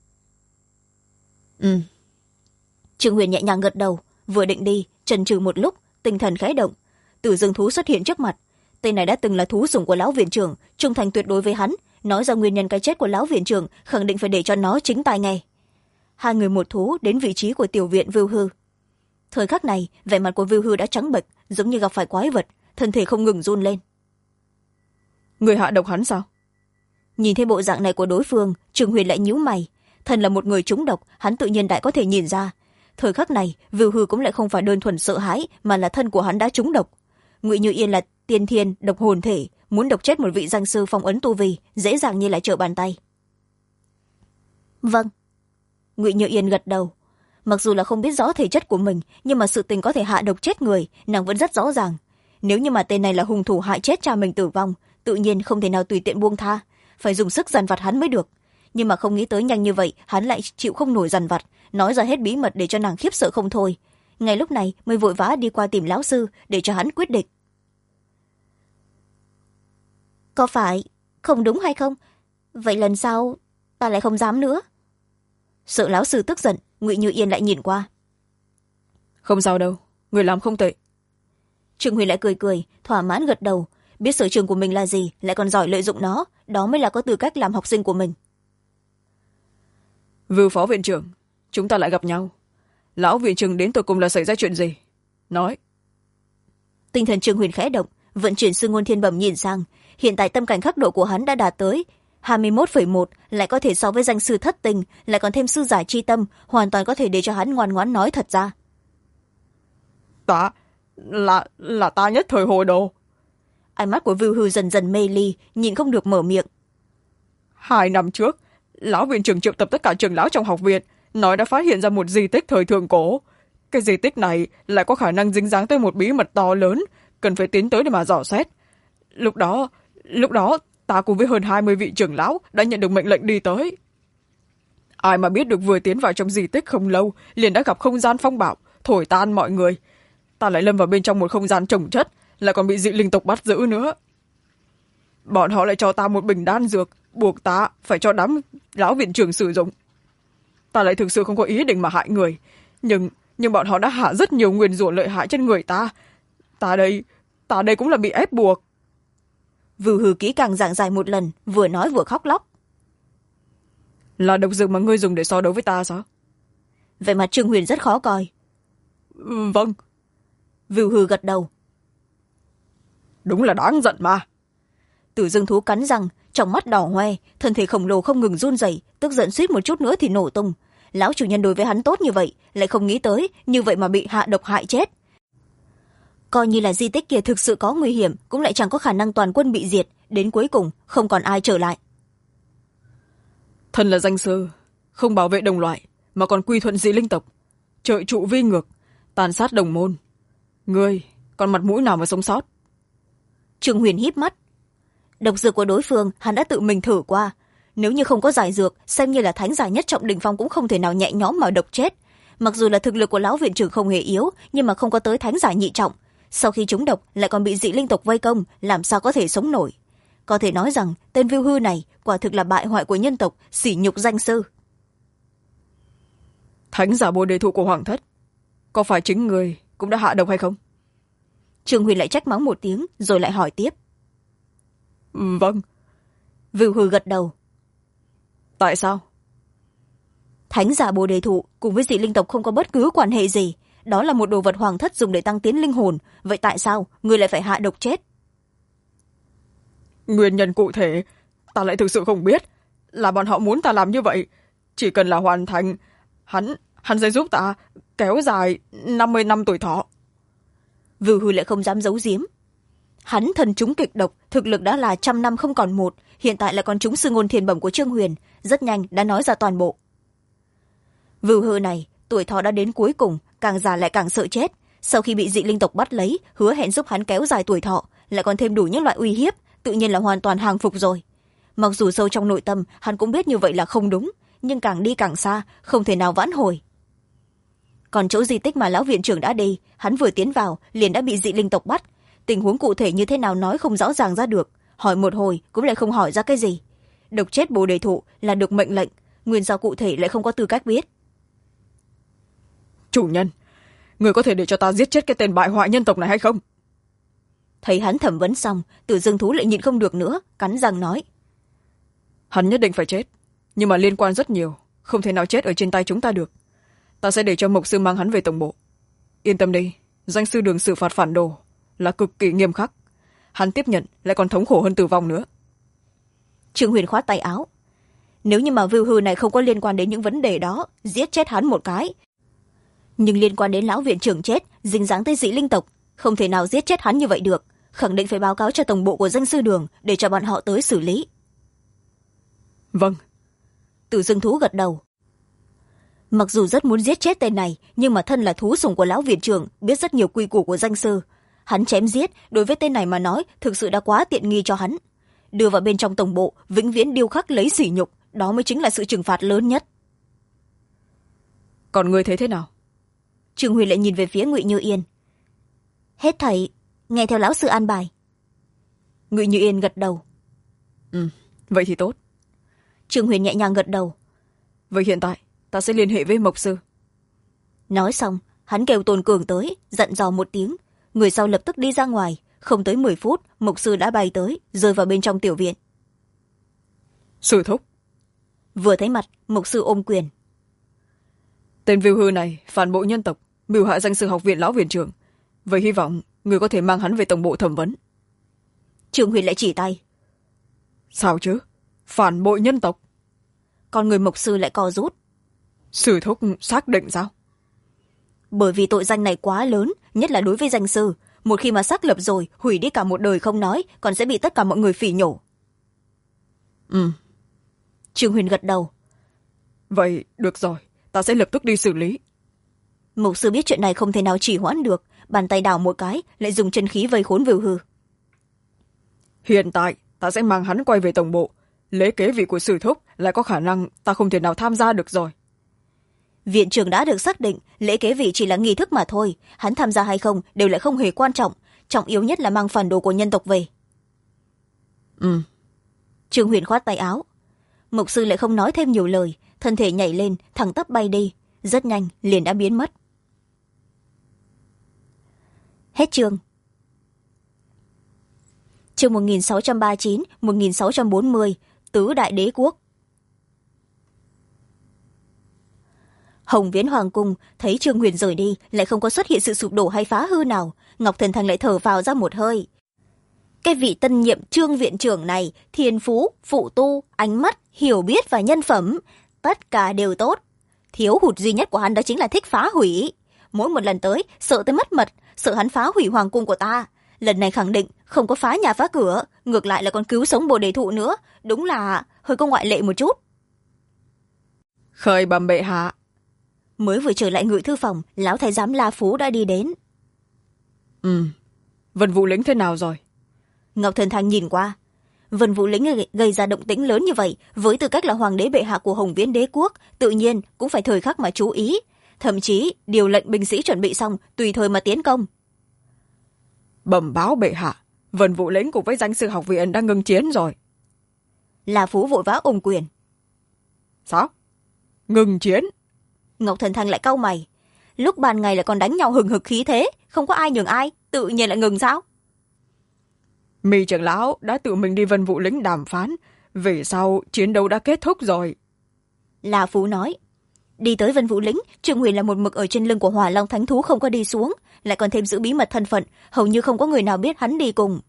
Trương Huyền nhẹ nhàng gật đầu, vừa định đi chần chừ một lúc, tinh thần khẽ động, Tử Dương thú xuất hiện trước mặt. Tên này đã từng là thú sủng của lão viện trưởng, trung thành tuyệt đối với hắn, nói ra nguyên nhân cái chết của lão viện trưởng khẳng định phải để cho nó chính tai nghe. Hai người một thú đến vị trí của tiểu viện Viu Hư. Thời khắc này vẻ mặt của Viu Hư đã trắng bệch, giống như gặp phải quái vật, thân thể không ngừng run lên. Người hạ độc hắn sao? Nhìn thấy bộ dạng này của đối phương, Trương Huyền lại nhíu mày. Thần là một người trúng độc, hắn tự nhiên đại có thể nhìn ra. Thời khắc này Viu Hư cũng lại không phải đơn thuần sợ hãi, mà là thân của hắn đã trúng độc. Ngụy Như Yên là tiên thiên độc hồn thể, muốn độc chết một vị danh sư phong ấn tu vi dễ dàng như là trở bàn tay. Vâng. Ngụy Như Yên gật đầu. Mặc dù là không biết rõ thể chất của mình, nhưng mà sự tình có thể hạ độc chết người nàng vẫn rất rõ ràng. Nếu như mà tên này là hung thủ hại chết cha mình tử vong, tự nhiên không thể nào tùy tiện buông tha, phải dùng sức dằn vặt hắn mới được. Nhưng mà không nghĩ tới nhanh như vậy hắn lại chịu không nổi dằn vặt, nói ra hết bí mật để cho nàng khiếp sợ không thôi. Ngay lúc này mới vội vã đi qua tìm lão sư để cho hắn quyết định. Có phải không đúng hay không? Vậy lần sau ta lại không dám nữa. Sợ lão sư tức giận, Ngụy Như Yên lại nhìn qua. Không sao đâu, người làm không tệ. Trương Huyền lại cười cười thỏa mãn gật đầu, biết sở trường của mình là gì lại còn giỏi lợi dụng nó, đó mới là có tư cách làm học sinh của mình. Vưu phó viện trưởng, chúng ta lại gặp nhau. Lão viện trưởng đến tột cùng là xảy ra chuyện gì? Nói. Tinh thần Trương Huyền khẽ động, vận chuyển sư ngôn thiên bẩm nhìn sang. Hiện tại tâm cảnh khắc độ của hắn đã đạt tới 21,1, lại có thể so với danh sư thất tình, lại còn thêm sư giải chi tâm, hoàn toàn có thể để cho hắn ngoan ngoãn nói thật ra. Ta là ta nhất thời hồ đồ. Ánh mắt của Vưu Hư dần dần mê ly, nhìn không được mở miệng. 2 năm trước, lão viện trưởng triệu tập tất cả trưởng lão trong học viện, nói đã phát hiện ra một di tích thời thượng cổ. Cái di tích này lại có khả năng dính dáng tới một bí mật to lớn, cần phải tiến tới để mà dò xét. Lúc đó ta cùng với hơn 20 vị trưởng lão đã nhận được mệnh lệnh đi tới. Ai mà biết được vừa tiến vào trong di tích không lâu liền đã gặp không gian phong bạo, thổi tan mọi người. Ta lại lâm vào bên trong một không gian trồng chất, lại còn bị dị linh tộc bắt giữ nữa. Bọn họ lại cho ta một bình đan dược, buộc ta phải cho đám lão viện trưởng sử dụng. Ta lại thực sự không có ý định mà hại người, nhưng bọn họ đã hạ rất nhiều nguyền rủa lợi hại trên người ta. Ta đây cũng là bị ép buộc. Vưu Hư kỹ càng giảng giải một lần, vừa nói vừa khóc lóc. Là độc dược mà ngươi dùng để so đấu với ta sao? Vẻ mặt Trương Huyền rất khó coi. Vâng. Vưu Hư gật đầu. Đúng là đáng giận mà. Tử Dương thú cắn răng, trong mắt đỏ hoe, thân thể khổng lồ không ngừng run rẩy, tức giận suýt một chút nữa thì nổ tung. Lão chủ nhân đối với hắn tốt như vậy, lại không nghĩ tới như vậy mà bị hạ độc hại chết. Coi như là di tích kia thực sự có nguy hiểm, cũng lại chẳng có khả năng toàn quân bị diệt, đến cuối cùng không còn ai trở lại. Thân là danh sư, không bảo vệ đồng loại mà còn quy thuận dị linh tộc, trợi trụ vi ngược, tàn sát đồng môn. Ngươi còn mặt mũi nào mà sống sót? Trương Huyền híp mắt. Độc dược của đối phương hắn đã tự mình thử qua, nếu như không có giải dược, xem như là thánh giả nhất trọng đỉnh phong cũng không thể nào nhẹ nhõm mà độc chết. Mặc dù là thực lực của lão viện trưởng không hề yếu, nhưng mà không có tới thánh giả nhị trọng, sau khi trúng độc lại còn bị dị linh tộc vây công, làm sao có thể sống nổi. Có thể nói rằng tên Vưu Hư này quả thực là bại hoại của nhân tộc, sỉ nhục danh sư. Thánh giả Bồ Đề Thụ của Hoàng Thất, có phải chính người cũng đã hạ độc hay không? Trương Huyền lại trách mắng một tiếng rồi lại hỏi tiếp. Vâng. Vưu Hư gật đầu. Tại sao? Thánh giả Bồ Đề Thụ cùng với dị linh tộc không có bất cứ quan hệ gì, đó là một đồ vật Hoàng Thất dùng để tăng tiến linh hồn, vậy tại sao người lại phải hạ độc chết? Nguyên nhân cụ thể ta lại thực sự không biết, là bọn họ muốn ta làm như vậy, chỉ cần là hoàn thành, hắn sẽ giúp ta kéo dài 50 năm tuổi thọ. Vưu Hư lại không dám giấu giếm. Hắn thần trúng kịch độc, thực lực đã là 100 năm không còn một, hiện tại lại còn trúng sư ngôn thiền bẩm của Trương Huyền, rất nhanh đã nói ra toàn bộ. Vưu Hư này tuổi thọ đã đến cuối cùng, càng già lại càng sợ chết, sau khi bị dị linh tộc bắt lấy, hứa hẹn giúp hắn kéo dài tuổi thọ, lại còn thêm đủ những loại uy hiếp, tự nhiên là hoàn toàn hàng phục rồi. Mặc dù sâu trong nội tâm hắn cũng biết như vậy là không đúng, nhưng càng đi càng xa, không thể nào vãn hồi. Còn chỗ di tích mà lão viện trưởng đã đi, hắn vừa tiến vào liền đã bị dị linh tộc bắt, tình huống cụ thể như thế nào nói không rõ ràng ra được, hỏi một hồi cũng lại không hỏi ra cái gì. Độc chết Bồ Đề Thụ là được mệnh lệnh, nguyên do cụ thể lại không có tư cách biết. Chủ nhân, người có thể để cho ta giết chết cái tên bại hoại nhân tộc này hay không? Thấy hắn thẩm vấn xong, Tử Dương thú lại nhịn không được nữa, cắn răng nói. Hắn nhất định phải chết, nhưng mà liên quan rất nhiều, không thể nào chết ở trên tay chúng ta được. Ta sẽ để cho Mộc Sư mang hắn về tổng bộ. Yên tâm đi, danh sư Đường xử phạt phản đồ là cực kỳ nghiêm khắc, hắn tiếp nhận lại còn thống khổ hơn tử vong nữa. Trương Huyền khoát tay áo. Nếu như mà Vưu Hư này không có liên quan đến những vấn đề đó, giết chết hắn một cái. Nhưng liên quan đến lão viện trưởng chết, dính dáng tới dị linh tộc, không thể nào giết chết hắn như vậy được, khẳng định phải báo cáo cho tổng bộ của danh sư Đường để cho bọn họ tới xử lý. Vâng. Tử Dương thú gật đầu. Mặc dù rất muốn giết chết tên này, nhưng mà thân là thú sủng của lão viện trưởng, biết rất nhiều quy củ của danh sư. Hắn chém giết, đối với tên này mà nói, thực sự đã quá tiện nghi cho hắn. Đưa vào bên trong tổng bộ, vĩnh viễn điêu khắc lấy sỉ nhục, đó mới chính là sự trừng phạt lớn nhất. Còn ngươi thấy thế nào? Trương Huyền lại nhìn về phía Ngụy Như Yên. Hết thảy nghe theo lão sư an bài. Ngụy Như Yên gật đầu. Vậy thì tốt. Trương Huyền nhẹ nhàng gật đầu. Vậy hiện tại ta sẽ liên hệ với Mộc Sư. Nói xong hắn kêu Tôn Cường tới, dặn dò một tiếng, người sau lập tức đi ra ngoài. Không tới 10 phút, mục sư đã bay tới, rơi vào bên trong tiểu viện. Sư thúc. Vừa thấy mặt, mục sư ôm quyền. Tên Viu Hư này phản bội nhân tộc, mưu hại danh sư học viện lão viện trưởng. Vậy hy vọng người có thể mang hắn về tổng bộ thẩm vấn. Trương Huyền lại chỉ tay. Sao chứ? Phản bội nhân tộc? Con người mục sư lại co rút. Sư thúc xác định sao? Bởi vì tội danh này quá lớn, nhất là đối với danh sư. Một khi mà xác lập rồi, hủy đi cả một đời không nói, còn sẽ bị tất cả mọi người phỉ nhổ. Trương Huyền gật đầu. Vậy được rồi, ta sẽ lập tức đi xử lý. Mục sư biết chuyện này không thể nào trì hoãn được, bàn tay đảo một cái, lại dùng chân khí vây khốn Viu Hư. Hiện tại ta sẽ mang hắn quay về tổng bộ. Lễ kế vị của sư thúc lại có khả năng ta không thể nào tham gia được rồi. Viện trưởng đã được xác định, lễ kế vị chỉ là nghi thức mà thôi, hắn tham gia hay không đều lại không hề quan trọng, trọng yếu nhất là mang phản đồ của nhân tộc về. Trương Huyền khoát tay áo. Mục sư lại không nói thêm nhiều lời, thân thể nhảy lên, thẳng tắp bay đi, rất nhanh liền đã biến mất. Hết chương. Chương 1639-1640, Tứ Đại Đế Quốc. Hồng Viễn Hoàng Cung thấy Trương Huyền rời đi, lại không có xuất hiện sự sụp đổ hay phá hư nào. Ngọc Thần Thành lại thở vào ra một hơi. Cái vị tân nhiệm Trương viện trưởng này, thiên phú, phụ tu, ánh mắt, hiểu biết và nhân phẩm, tất cả đều tốt. Thiếu hụt duy nhất của hắn đó chính là thích phá hủy. Mỗi một lần tới, sợ tới mất mật, sợ hắn phá hủy hoàng cung của ta. Lần này khẳng định không có phá nhà phá cửa, ngược lại là còn cứu sống Bồ Đề Thụ nữa. Đúng là hơi có ngoại lệ một chút. Khởi bẩm bệ hạ. Mới vừa trở lại ngự thư phòng, lão thái giám La Phú đã đi đến. Vân Vũ Lĩnh thế nào rồi? Ngọc Thần Thành nhìn qua. Vân Vũ Lĩnh gây ra động tĩnh lớn như vậy, với tư cách là hoàng đế bệ hạ của Hồng Viễn Đế Quốc, tự nhiên cũng phải thời khắc mà chú ý. Thậm chí điều lệnh binh sĩ chuẩn bị xong, tùy thời mà tiến công. Bẩm báo bệ hạ, Vân Vũ Lĩnh cùng với danh sư học viện đang ngưng chiến rồi. La Phú vội vã ôm quyền. Sao? Ngưng chiến? Ngọc Thần Thành lại cau mày. Lúc ban ngày lại còn đánh nhau hừng hực khí thế, không có ai nhường ai, tự nhiên lại ngừng sao? Mi trưởng lão đã tự mình đi Vân Vũ Lĩnh đàm phán, về sau chiến đấu đã kết thúc rồi. La Phú nói. Đi tới Vân Vũ Lĩnh, Trương Huyền là một mực ở trên lưng của Hỏa Long Thánh Thú không có đi xuống, lại còn thêm giữ bí mật thân phận, hầu như không có người nào biết hắn đi cùng.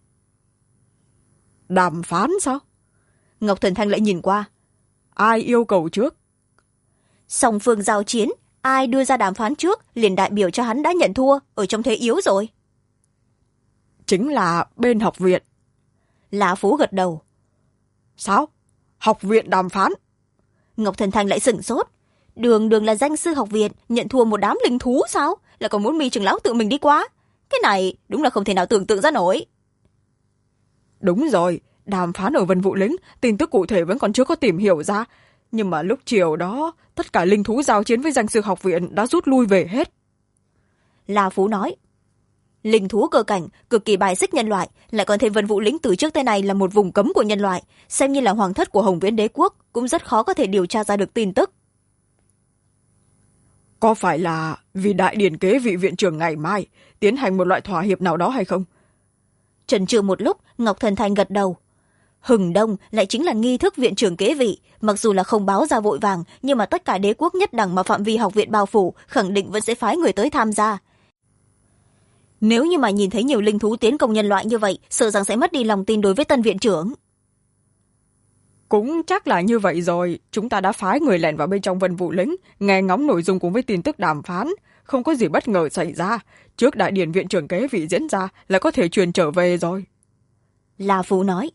Đàm phán sao? Ngọc Thần Thanh lại nhìn qua. Ai yêu cầu trước? Song phương giao chiến, ai đưa ra đàm phán trước liền đại biểu cho hắn đã nhận thua, ở trong thế yếu rồi. Chính là bên học viện. La Phú gật đầu. Sao? Học viện đàm phán? Ngọc Thần Thanh lại sửng sốt. Đường là danh sư học viện, nhận thua một đám linh thú sao? Là còn muốn Mi trưởng lão tự mình đi qua? Cái này đúng là không thể nào tưởng tượng ra nổi. Đúng rồi, đàm phán ở Vân Vũ Lĩnh, tin tức cụ thể vẫn còn chưa có tìm hiểu ra. Nhưng mà lúc chiều đó, tất cả linh thú giao chiến với danh sư học viện đã rút lui về hết. La Phú nói. Linh thú cơ cảnh, cực kỳ bài xích nhân loại, lại còn thêm Vân Vũ Lĩnh từ trước tới nay là một vùng cấm của nhân loại, xem như là hoàng thất của Hồng Viễn Đế Quốc, cũng rất khó có thể điều tra ra được tin tức. Có phải là vì đại điển kế vị viện trưởng ngày mai tiến hành một loại thỏa hiệp nào đó hay không? Chần chừ một lúc, Ngọc Thần Thành gật đầu. Hừng đông lại chính là nghi thức viện trưởng kế vị, mặc dù là không báo ra vội vàng, nhưng mà tất cả đế quốc nhất đẳng mà phạm vi học viện bao phủ khẳng định vẫn sẽ phái người tới tham gia. Nếu như mà nhìn thấy nhiều linh thú tiến công nhân loại như vậy, sợ rằng sẽ mất đi lòng tin đối với tân viện trưởng. Cũng chắc là như vậy rồi, chúng ta đã phái người lẻn vào bên trong Vân Vũ Lĩnh, nghe ngóng nội dung cùng với tin tức đàm phán, không có gì bất ngờ xảy ra, trước đại điển viện trưởng kế vị diễn ra là có thể truyền trở về rồi. La Phú nói.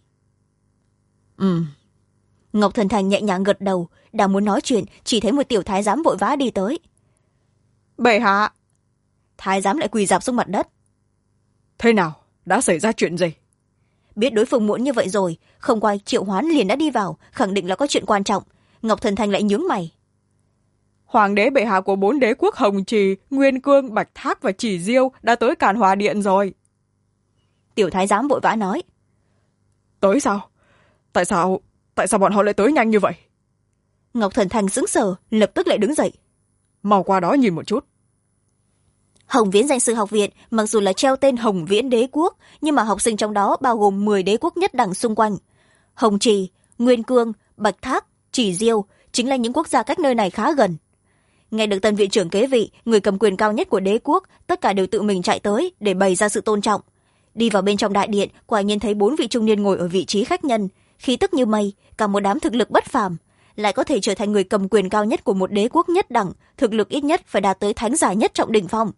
Ngọc Thần Thành nhẹ nhàng gật đầu, đang muốn nói chuyện, chỉ thấy một tiểu thái giám vội vã đi tới. Bệ hạ! Thái giám lại quỳ rạp xuống mặt đất. Thế nào? Đã xảy ra chuyện gì? Biết đối phương muộn như vậy rồi, không quay triệu hoán liền đã đi vào, khẳng định là có chuyện quan trọng. Ngọc Thần Thành lại nhướng mày. Hoàng đế bệ hạ của 4 đế quốc Hồng Trì, Nguyên Cương, Bạch Thác và Chỉ Diêu đã tới Càn Hòa Điện rồi. Tiểu thái giám vội vã nói. Tới sao? Tại sao bọn họ lại tới nhanh như vậy? Ngọc Thần Thành sững sờ, lập tức lại đứng dậy. Mau qua đó nhìn một chút. Hồng Viễn Danh Sư Học Viện mặc dù là treo tên Hồng Viễn Đế Quốc, nhưng mà học sinh trong đó bao gồm 10 đế quốc nhất đẳng xung quanh. Hồng Trì, Nguyên Cương, Bạch Thác, Chỉ Diêu chính là những quốc gia cách nơi này khá gần. Nghe được tân viện trưởng kế vị, người cầm quyền cao nhất của đế quốc, tất cả đều tự mình chạy tới để bày ra sự tôn trọng. Đi vào bên trong đại điện, quả nhiên thấy 4 vị trung niên ngồi ở vị trí khách nhân, khí tức như mây, cả một đám thực lực bất phàm, lại có thể trở thành người cầm quyền cao nhất của một đế quốc nhất đẳng, thực lực ít nhất phải đạt tới thánh giả nhất trọng đỉnh phong.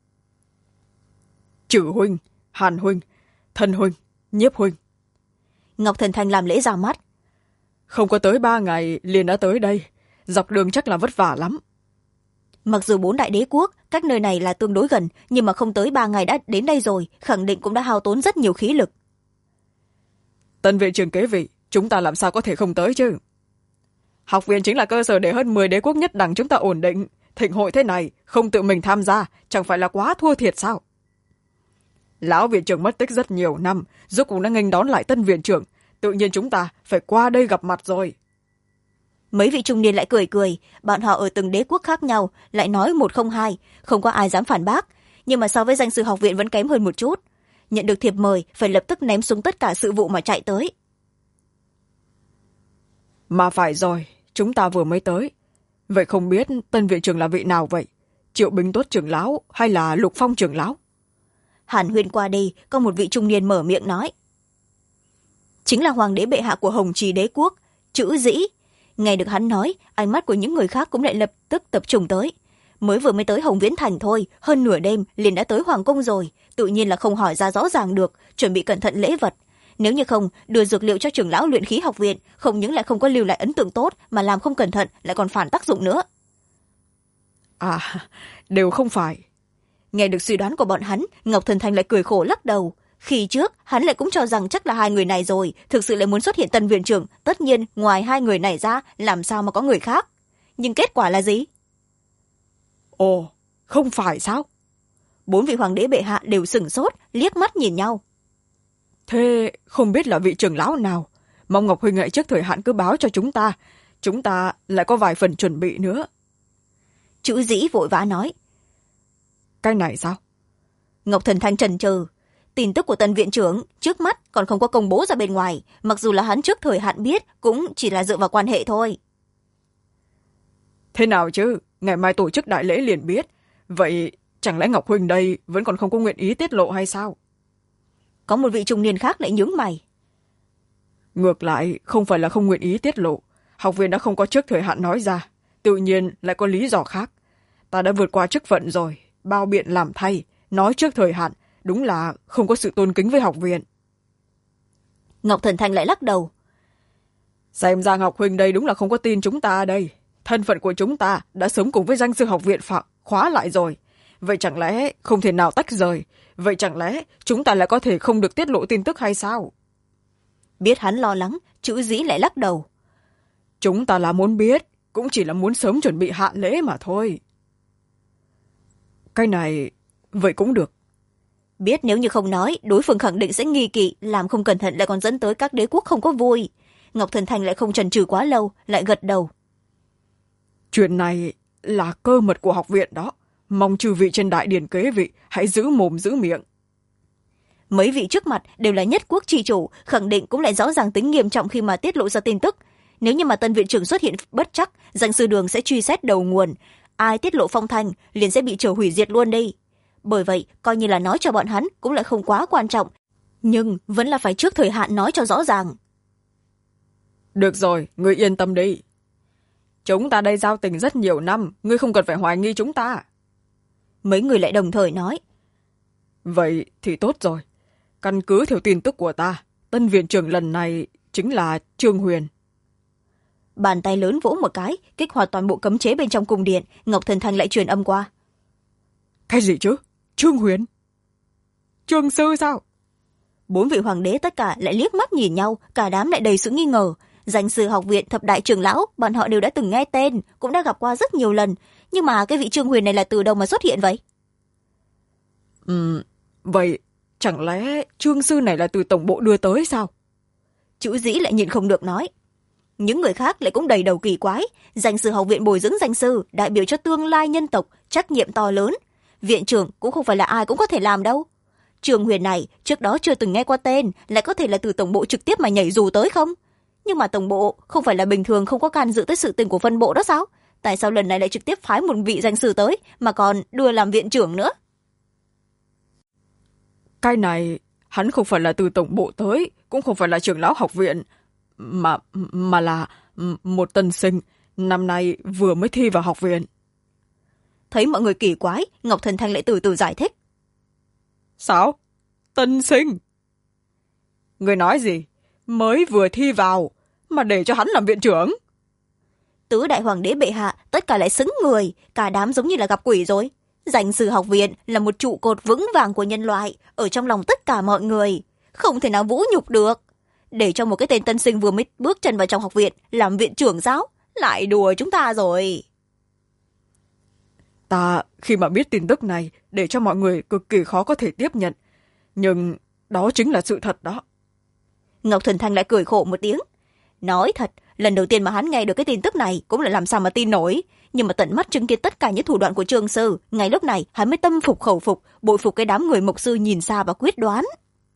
Trử huynh, Hàn huynh, Thân huynh, Nhiếp huynh. Ngọc Thần Thanh làm lễ ra mắt. Không có tới 3 ngày liền đã tới đây, dọc đường chắc là vất vả lắm. Mặc dù 4 đại đế quốc cách nơi này là tương đối gần, nhưng mà không tới 3 ngày đã đến đây rồi, khẳng định cũng đã hao tốn rất nhiều khí lực. Tân viện trưởng kế vị, chúng ta làm sao có thể không tới chứ? Học viện chính là cơ sở để hơn 10 đế quốc nhất đẳng chúng ta ổn định. Thịnh hội thế này không tự mình tham gia, chẳng phải là quá thua thiệt sao? Lão viện trưởng mất tích rất nhiều năm, rốt cuộc đã nghênh đón lại tân viện trưởng, tự nhiên chúng ta phải qua đây gặp mặt rồi. Mấy vị trung niên lại cười cười, bọn họ ở từng đế quốc khác nhau, lại nói 102, không có ai dám phản bác, nhưng mà so với danh sư học viện vẫn kém hơn một chút. Nhận được thiệp mời, phải lập tức ném xuống tất cả sự vụ mà chạy tới. Mà phải rồi, chúng ta vừa mới tới. Vậy không biết tân viện trưởng là vị nào vậy? Triệu Bính Tốt trưởng lão hay là Lục Phong trưởng lão? Hàn Huyên qua đi, có một vị trung niên mở miệng nói. Chính là hoàng đế bệ hạ của Hồng Trì đế quốc, Chữ Dĩ. Nghe được hắn nói, ánh mắt của những người khác cũng lại lập tức tập trung tới. Mới vừa mới tới Hồng Viễn Thành thôi, hơn nửa đêm liền đã tới Hoàng Cung rồi, tự nhiên là không hỏi ra rõ ràng được, chuẩn bị cẩn thận lễ vật. Nếu như không, đưa dược liệu cho trưởng lão luyện khí học viện, không những lại không có lưu lại ấn tượng tốt, mà làm không cẩn thận lại còn phản tác dụng nữa. À, đều không phải. Nghe được suy đoán của bọn hắn, Ngọc Thần Thanh lại cười khổ lắc đầu. Khi trước, hắn lại cũng cho rằng chắc là 2 người này rồi, thực sự lại muốn xuất hiện tân viện trưởng, tất nhiên ngoài 2 người này ra, làm sao mà có người khác. Nhưng kết quả là gì? Ồ, không phải sao? 4 vị hoàng đế bệ hạ đều sửng sốt, liếc mắt nhìn nhau. Thế không biết là vị trưởng lão nào? Mong Ngọc huynh hãy trước thời hạn cứ báo cho chúng ta lại có vài phần chuẩn bị nữa. Chữ Dĩ vội vã nói. Cái này sao? Ngọc Thần Thanh chần chừ. Tin tức của tân viện trưởng trước mắt còn không có công bố ra bên ngoài, mặc dù là hắn trước thời hạn biết cũng chỉ là dựa vào quan hệ thôi. Thế nào chứ, ngày mai tổ chức đại lễ liền biết. Vậy chẳng lẽ Ngọc huynh đây vẫn còn không có nguyện ý tiết lộ hay sao? Có một vị trung niên khác lại nhướng mày. Ngược lại, không phải là không nguyện ý tiết lộ. Học viện đã không có trước thời hạn nói ra, tự nhiên lại có lý do khác. Ta đã vượt qua chức phận rồi, bao biện làm thay, nói trước thời hạn, đúng là không có sự tôn kính với học viện. Ngọc Thần Thanh lại lắc đầu. Xem ra Ngọc huynh đây đúng là không có tin chúng ta đây. Thân phận của chúng ta đã sớm cùng với danh sư học viện khóa lại rồi. Vậy chẳng lẽ không thể nào tách rời? Vậy chẳng lẽ chúng ta lại có thể không được tiết lộ tin tức hay sao? Biết hắn lo lắng, Chữ Dĩ lại lắc đầu. Chúng ta là muốn biết, cũng chỉ là muốn sớm chuẩn bị hạ lễ mà thôi. Cái này, vậy cũng được. Biết nếu như không nói, đối phương khẳng định sẽ nghi kỵ, làm không cẩn thận lại còn dẫn tới các đế quốc không có vui. Ngọc Thần Thanh lại không chần chừ quá lâu, lại gật đầu. Chuyện này là cơ mật của học viện đó. Mong chư vị trên đại điển kế vị hãy giữ mồm giữ miệng. Mấy vị trước mặt đều là nhất quốc tri chủ, khẳng định cũng lại rõ ràng tính nghiêm trọng khi mà tiết lộ ra tin tức. Nếu như mà tân viện trưởng xuất hiện bất trắc, danh sư đường sẽ truy xét đầu nguồn. Ai tiết lộ phong thanh liền sẽ bị trở hủy diệt luôn đi. Bởi vậy, coi như là nói cho bọn hắn cũng lại không quá quan trọng. Nhưng vẫn là phải trước thời hạn nói cho rõ ràng. Được rồi, ngươi yên tâm đi. Chúng ta đây giao tình rất nhiều năm, ngươi không cần phải hoài nghi chúng ta. Mấy người lại đồng thời nói. Vậy thì tốt rồi. Căn cứ theo tin tức của ta, tân viện trưởng lần này chính là Trương Huyền. Bàn tay lớn vỗ một cái, kích hoạt toàn bộ cấm chế bên trong cung điện, Ngọc Thần Thanh lại truyền âm qua. Cái gì chứ? Trương Huyền? Trương sư sao? 4 vị hoàng đế tất cả lại liếc mắt nhìn nhau, cả đám lại đầy sự nghi ngờ. Danh sư học viện thập đại trưởng lão, bọn họ đều đã từng nghe tên, cũng đã gặp qua rất nhiều lần. Nhưng mà cái vị Trương Huyền này là từ đâu mà xuất hiện vậy? Vậy chẳng lẽ Trương sư này là từ tổng bộ đưa tới sao? Chữ Dĩ lại nhịn không được nói. Những người khác lại cũng đầy đầu kỳ quái. Danh sư học viện bồi dưỡng danh sư, đại biểu cho tương lai nhân tộc, trách nhiệm to lớn. viện trưởng cũng không phải là ai cũng có thể làm đâu. Trương Huyền này trước đó chưa từng nghe qua tên, lại có thể là từ tổng bộ trực tiếp mà nhảy dù tới không? Nhưng mà tổng bộ không phải là bình thường không có can dự tới sự tình của phân bộ đó sao? Tại sao lần này lại trực tiếp phái một vị danh sư tới mà còn đưa làm viện trưởng nữa? Cái này hắn không phải là từ tổng bộ tới, cũng không phải là trưởng lão học viện, mà là một tân sinh, năm nay vừa mới thi vào học viện. Thấy mọi người kỳ quái, Ngọc Thần Thanh lại từ từ giải thích. Sao? Tân sinh? Người nói gì? Mới vừa thi vào, mà để cho hắn làm viện trưởng? Tứ đại hoàng đế bệ hạ, tất cả lại xứng người, cả đám giống như là gặp quỷ rồi. Danh sư học viện là một trụ cột vững vàng của nhân loại, ở trong lòng tất cả mọi người. Không thể nào vũ nhục được. Để cho một cái tên tân sinh vừa mới bước chân vào trong học viện, làm viện trưởng sao? Lại đùa chúng ta rồi. Ta khi mà biết tin tức này, để cho mọi người cực kỳ khó có thể tiếp nhận. Nhưng đó chính là sự thật đó. Ngọc Thần Thanh lại cười khổ một tiếng. Nói thật, lần đầu tiên mà hắn nghe được cái tin tức này cũng là làm sao mà tin nổi. Nhưng mà tận mắt chứng kiến tất cả những thủ đoạn của Trương sư, ngay lúc này hắn mới tâm phục khẩu phục, bội phục cái đám người mộc sư nhìn xa và quyết đoán.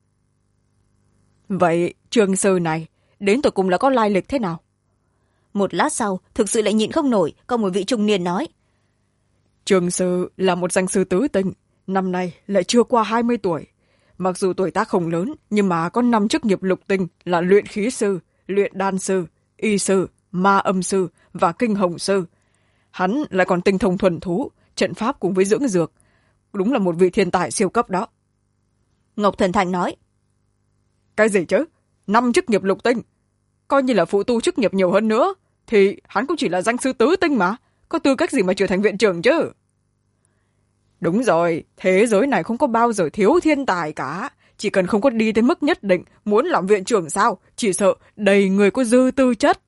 Vậy Trương sư này đến tột cùng là có lai lịch thế nào? Một lát sau, thực sự lại nhịn không nổi, có một vị trung niên nói. Trương sư là một danh sư tứ tinh, năm nay lại chưa qua 20 tuổi. Mặc dù tuổi tác không lớn, nhưng mà có 5 chức nghiệp lục tinh là luyện khí sư, luyện đan sư, y sư, ma âm sư và kinh hồng sư. Hắn lại còn tinh thông thuần thú, trận pháp cùng với dưỡng dược. Đúng là một vị thiên tài siêu cấp đó. Ngọc Thần Thành nói. Cái gì chứ? 5 chức nghiệp lục tinh. Coi như là phụ tu chức nghiệp nhiều hơn nữa, thì hắn cũng chỉ là danh sư tứ tinh mà. Có tư cách gì mà trở thành viện trưởng chứ? Đúng rồi, thế giới này không có bao giờ thiếu thiên tài cả. Chỉ cần không có đi tới mức nhất định, muốn làm viện trưởng sao, chỉ sợ đầy người có dư tư chất.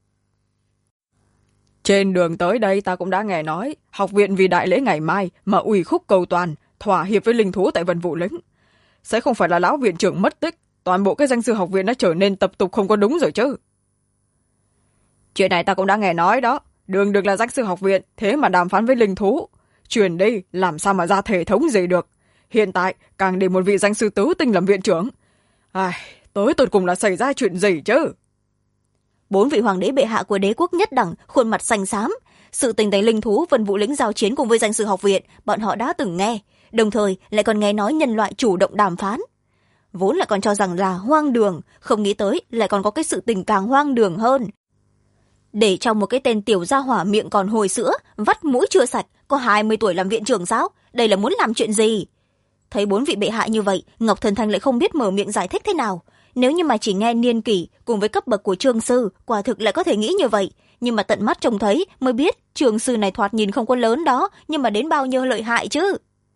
Trên đường tới đây ta cũng đã nghe nói, học viện vì đại lễ ngày mai mà ủy khúc cầu toàn, thỏa hiệp với linh thú tại Vân Vũ Lĩnh. Sẽ không phải là lão viện trưởng mất tích, toàn bộ cái danh sư học viện đã trở nên tập tục không có đúng rồi chứ. Chuyện này ta cũng đã nghe nói đó, đường được là danh sư học viện, thế mà đàm phán với linh thú. Truyền đi làm sao mà ra thể thống gì được. Hiện tại càng để một vị danh sư tứ tinh làm viện trưởng. Tới tột cùng là xảy ra chuyện gì chứ? 4 vị hoàng đế bệ hạ của đế quốc nhất đẳng, khuôn mặt xanh xám. Sự tình tại linh thú Vân Vũ Lĩnh giao chiến cùng với danh sư học viện, bọn họ đã từng nghe, đồng thời lại còn nghe nói nhân loại chủ động đàm phán. Vốn lại còn cho rằng là hoang đường, không nghĩ tới lại còn có cái sự tình càng hoang đường hơn. Để trong một cái tên tiểu gia hỏa miệng còn hồi sữa, vắt mũi chưa sạch, có 20 tuổi làm viện trưởng sao? Đây là muốn làm chuyện gì? Thấy 4 vị bệ hạ như vậy, Ngọc Thần Thanh lại không biết mở miệng giải thích thế nào. Nếu như mà chỉ nghe niên kỷ cùng với cấp bậc của Trương sư, quả thực lại có thể nghĩ như vậy. Nhưng mà tận mắt trông thấy mới biết Trương sư này thoạt nhìn không có lớn đó, nhưng mà đến bao nhiêu lợi hại chứ.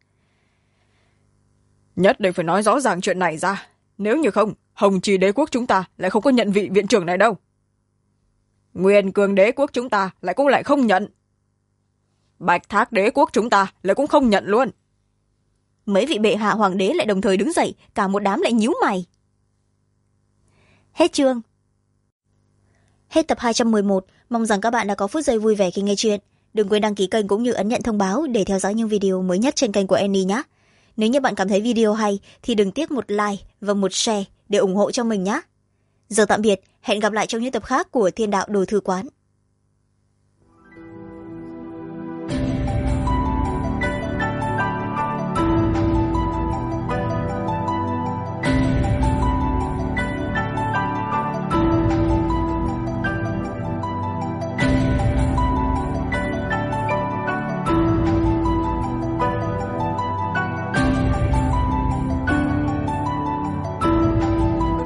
Nhất định phải nói rõ ràng chuyện này ra. Nếu như không, Hồng Trì đế quốc chúng ta lại không có nhận vị viện trưởng này đâu. Nguyên Cương đế quốc chúng ta lại không nhận. Bạch Thác đế quốc chúng ta lại cũng không nhận luôn. Mấy vị bệ hạ hoàng đế lại đồng thời đứng dậy, cả một đám lại nhíu mày. Hết chương. Hết tập 211, mong rằng các bạn đã có phút giây vui vẻ khi nghe chuyện. Đừng quên đăng ký kênh cũng như ấn nhận thông báo để theo dõi những video mới nhất trên kênh của Annie nhé. Nếu như bạn cảm thấy video hay thì đừng tiếc một like và một share để ủng hộ cho mình nhé. Giờ tạm biệt, hẹn gặp lại trong những tập khác của Thiên Đạo Đồ Thư Quán.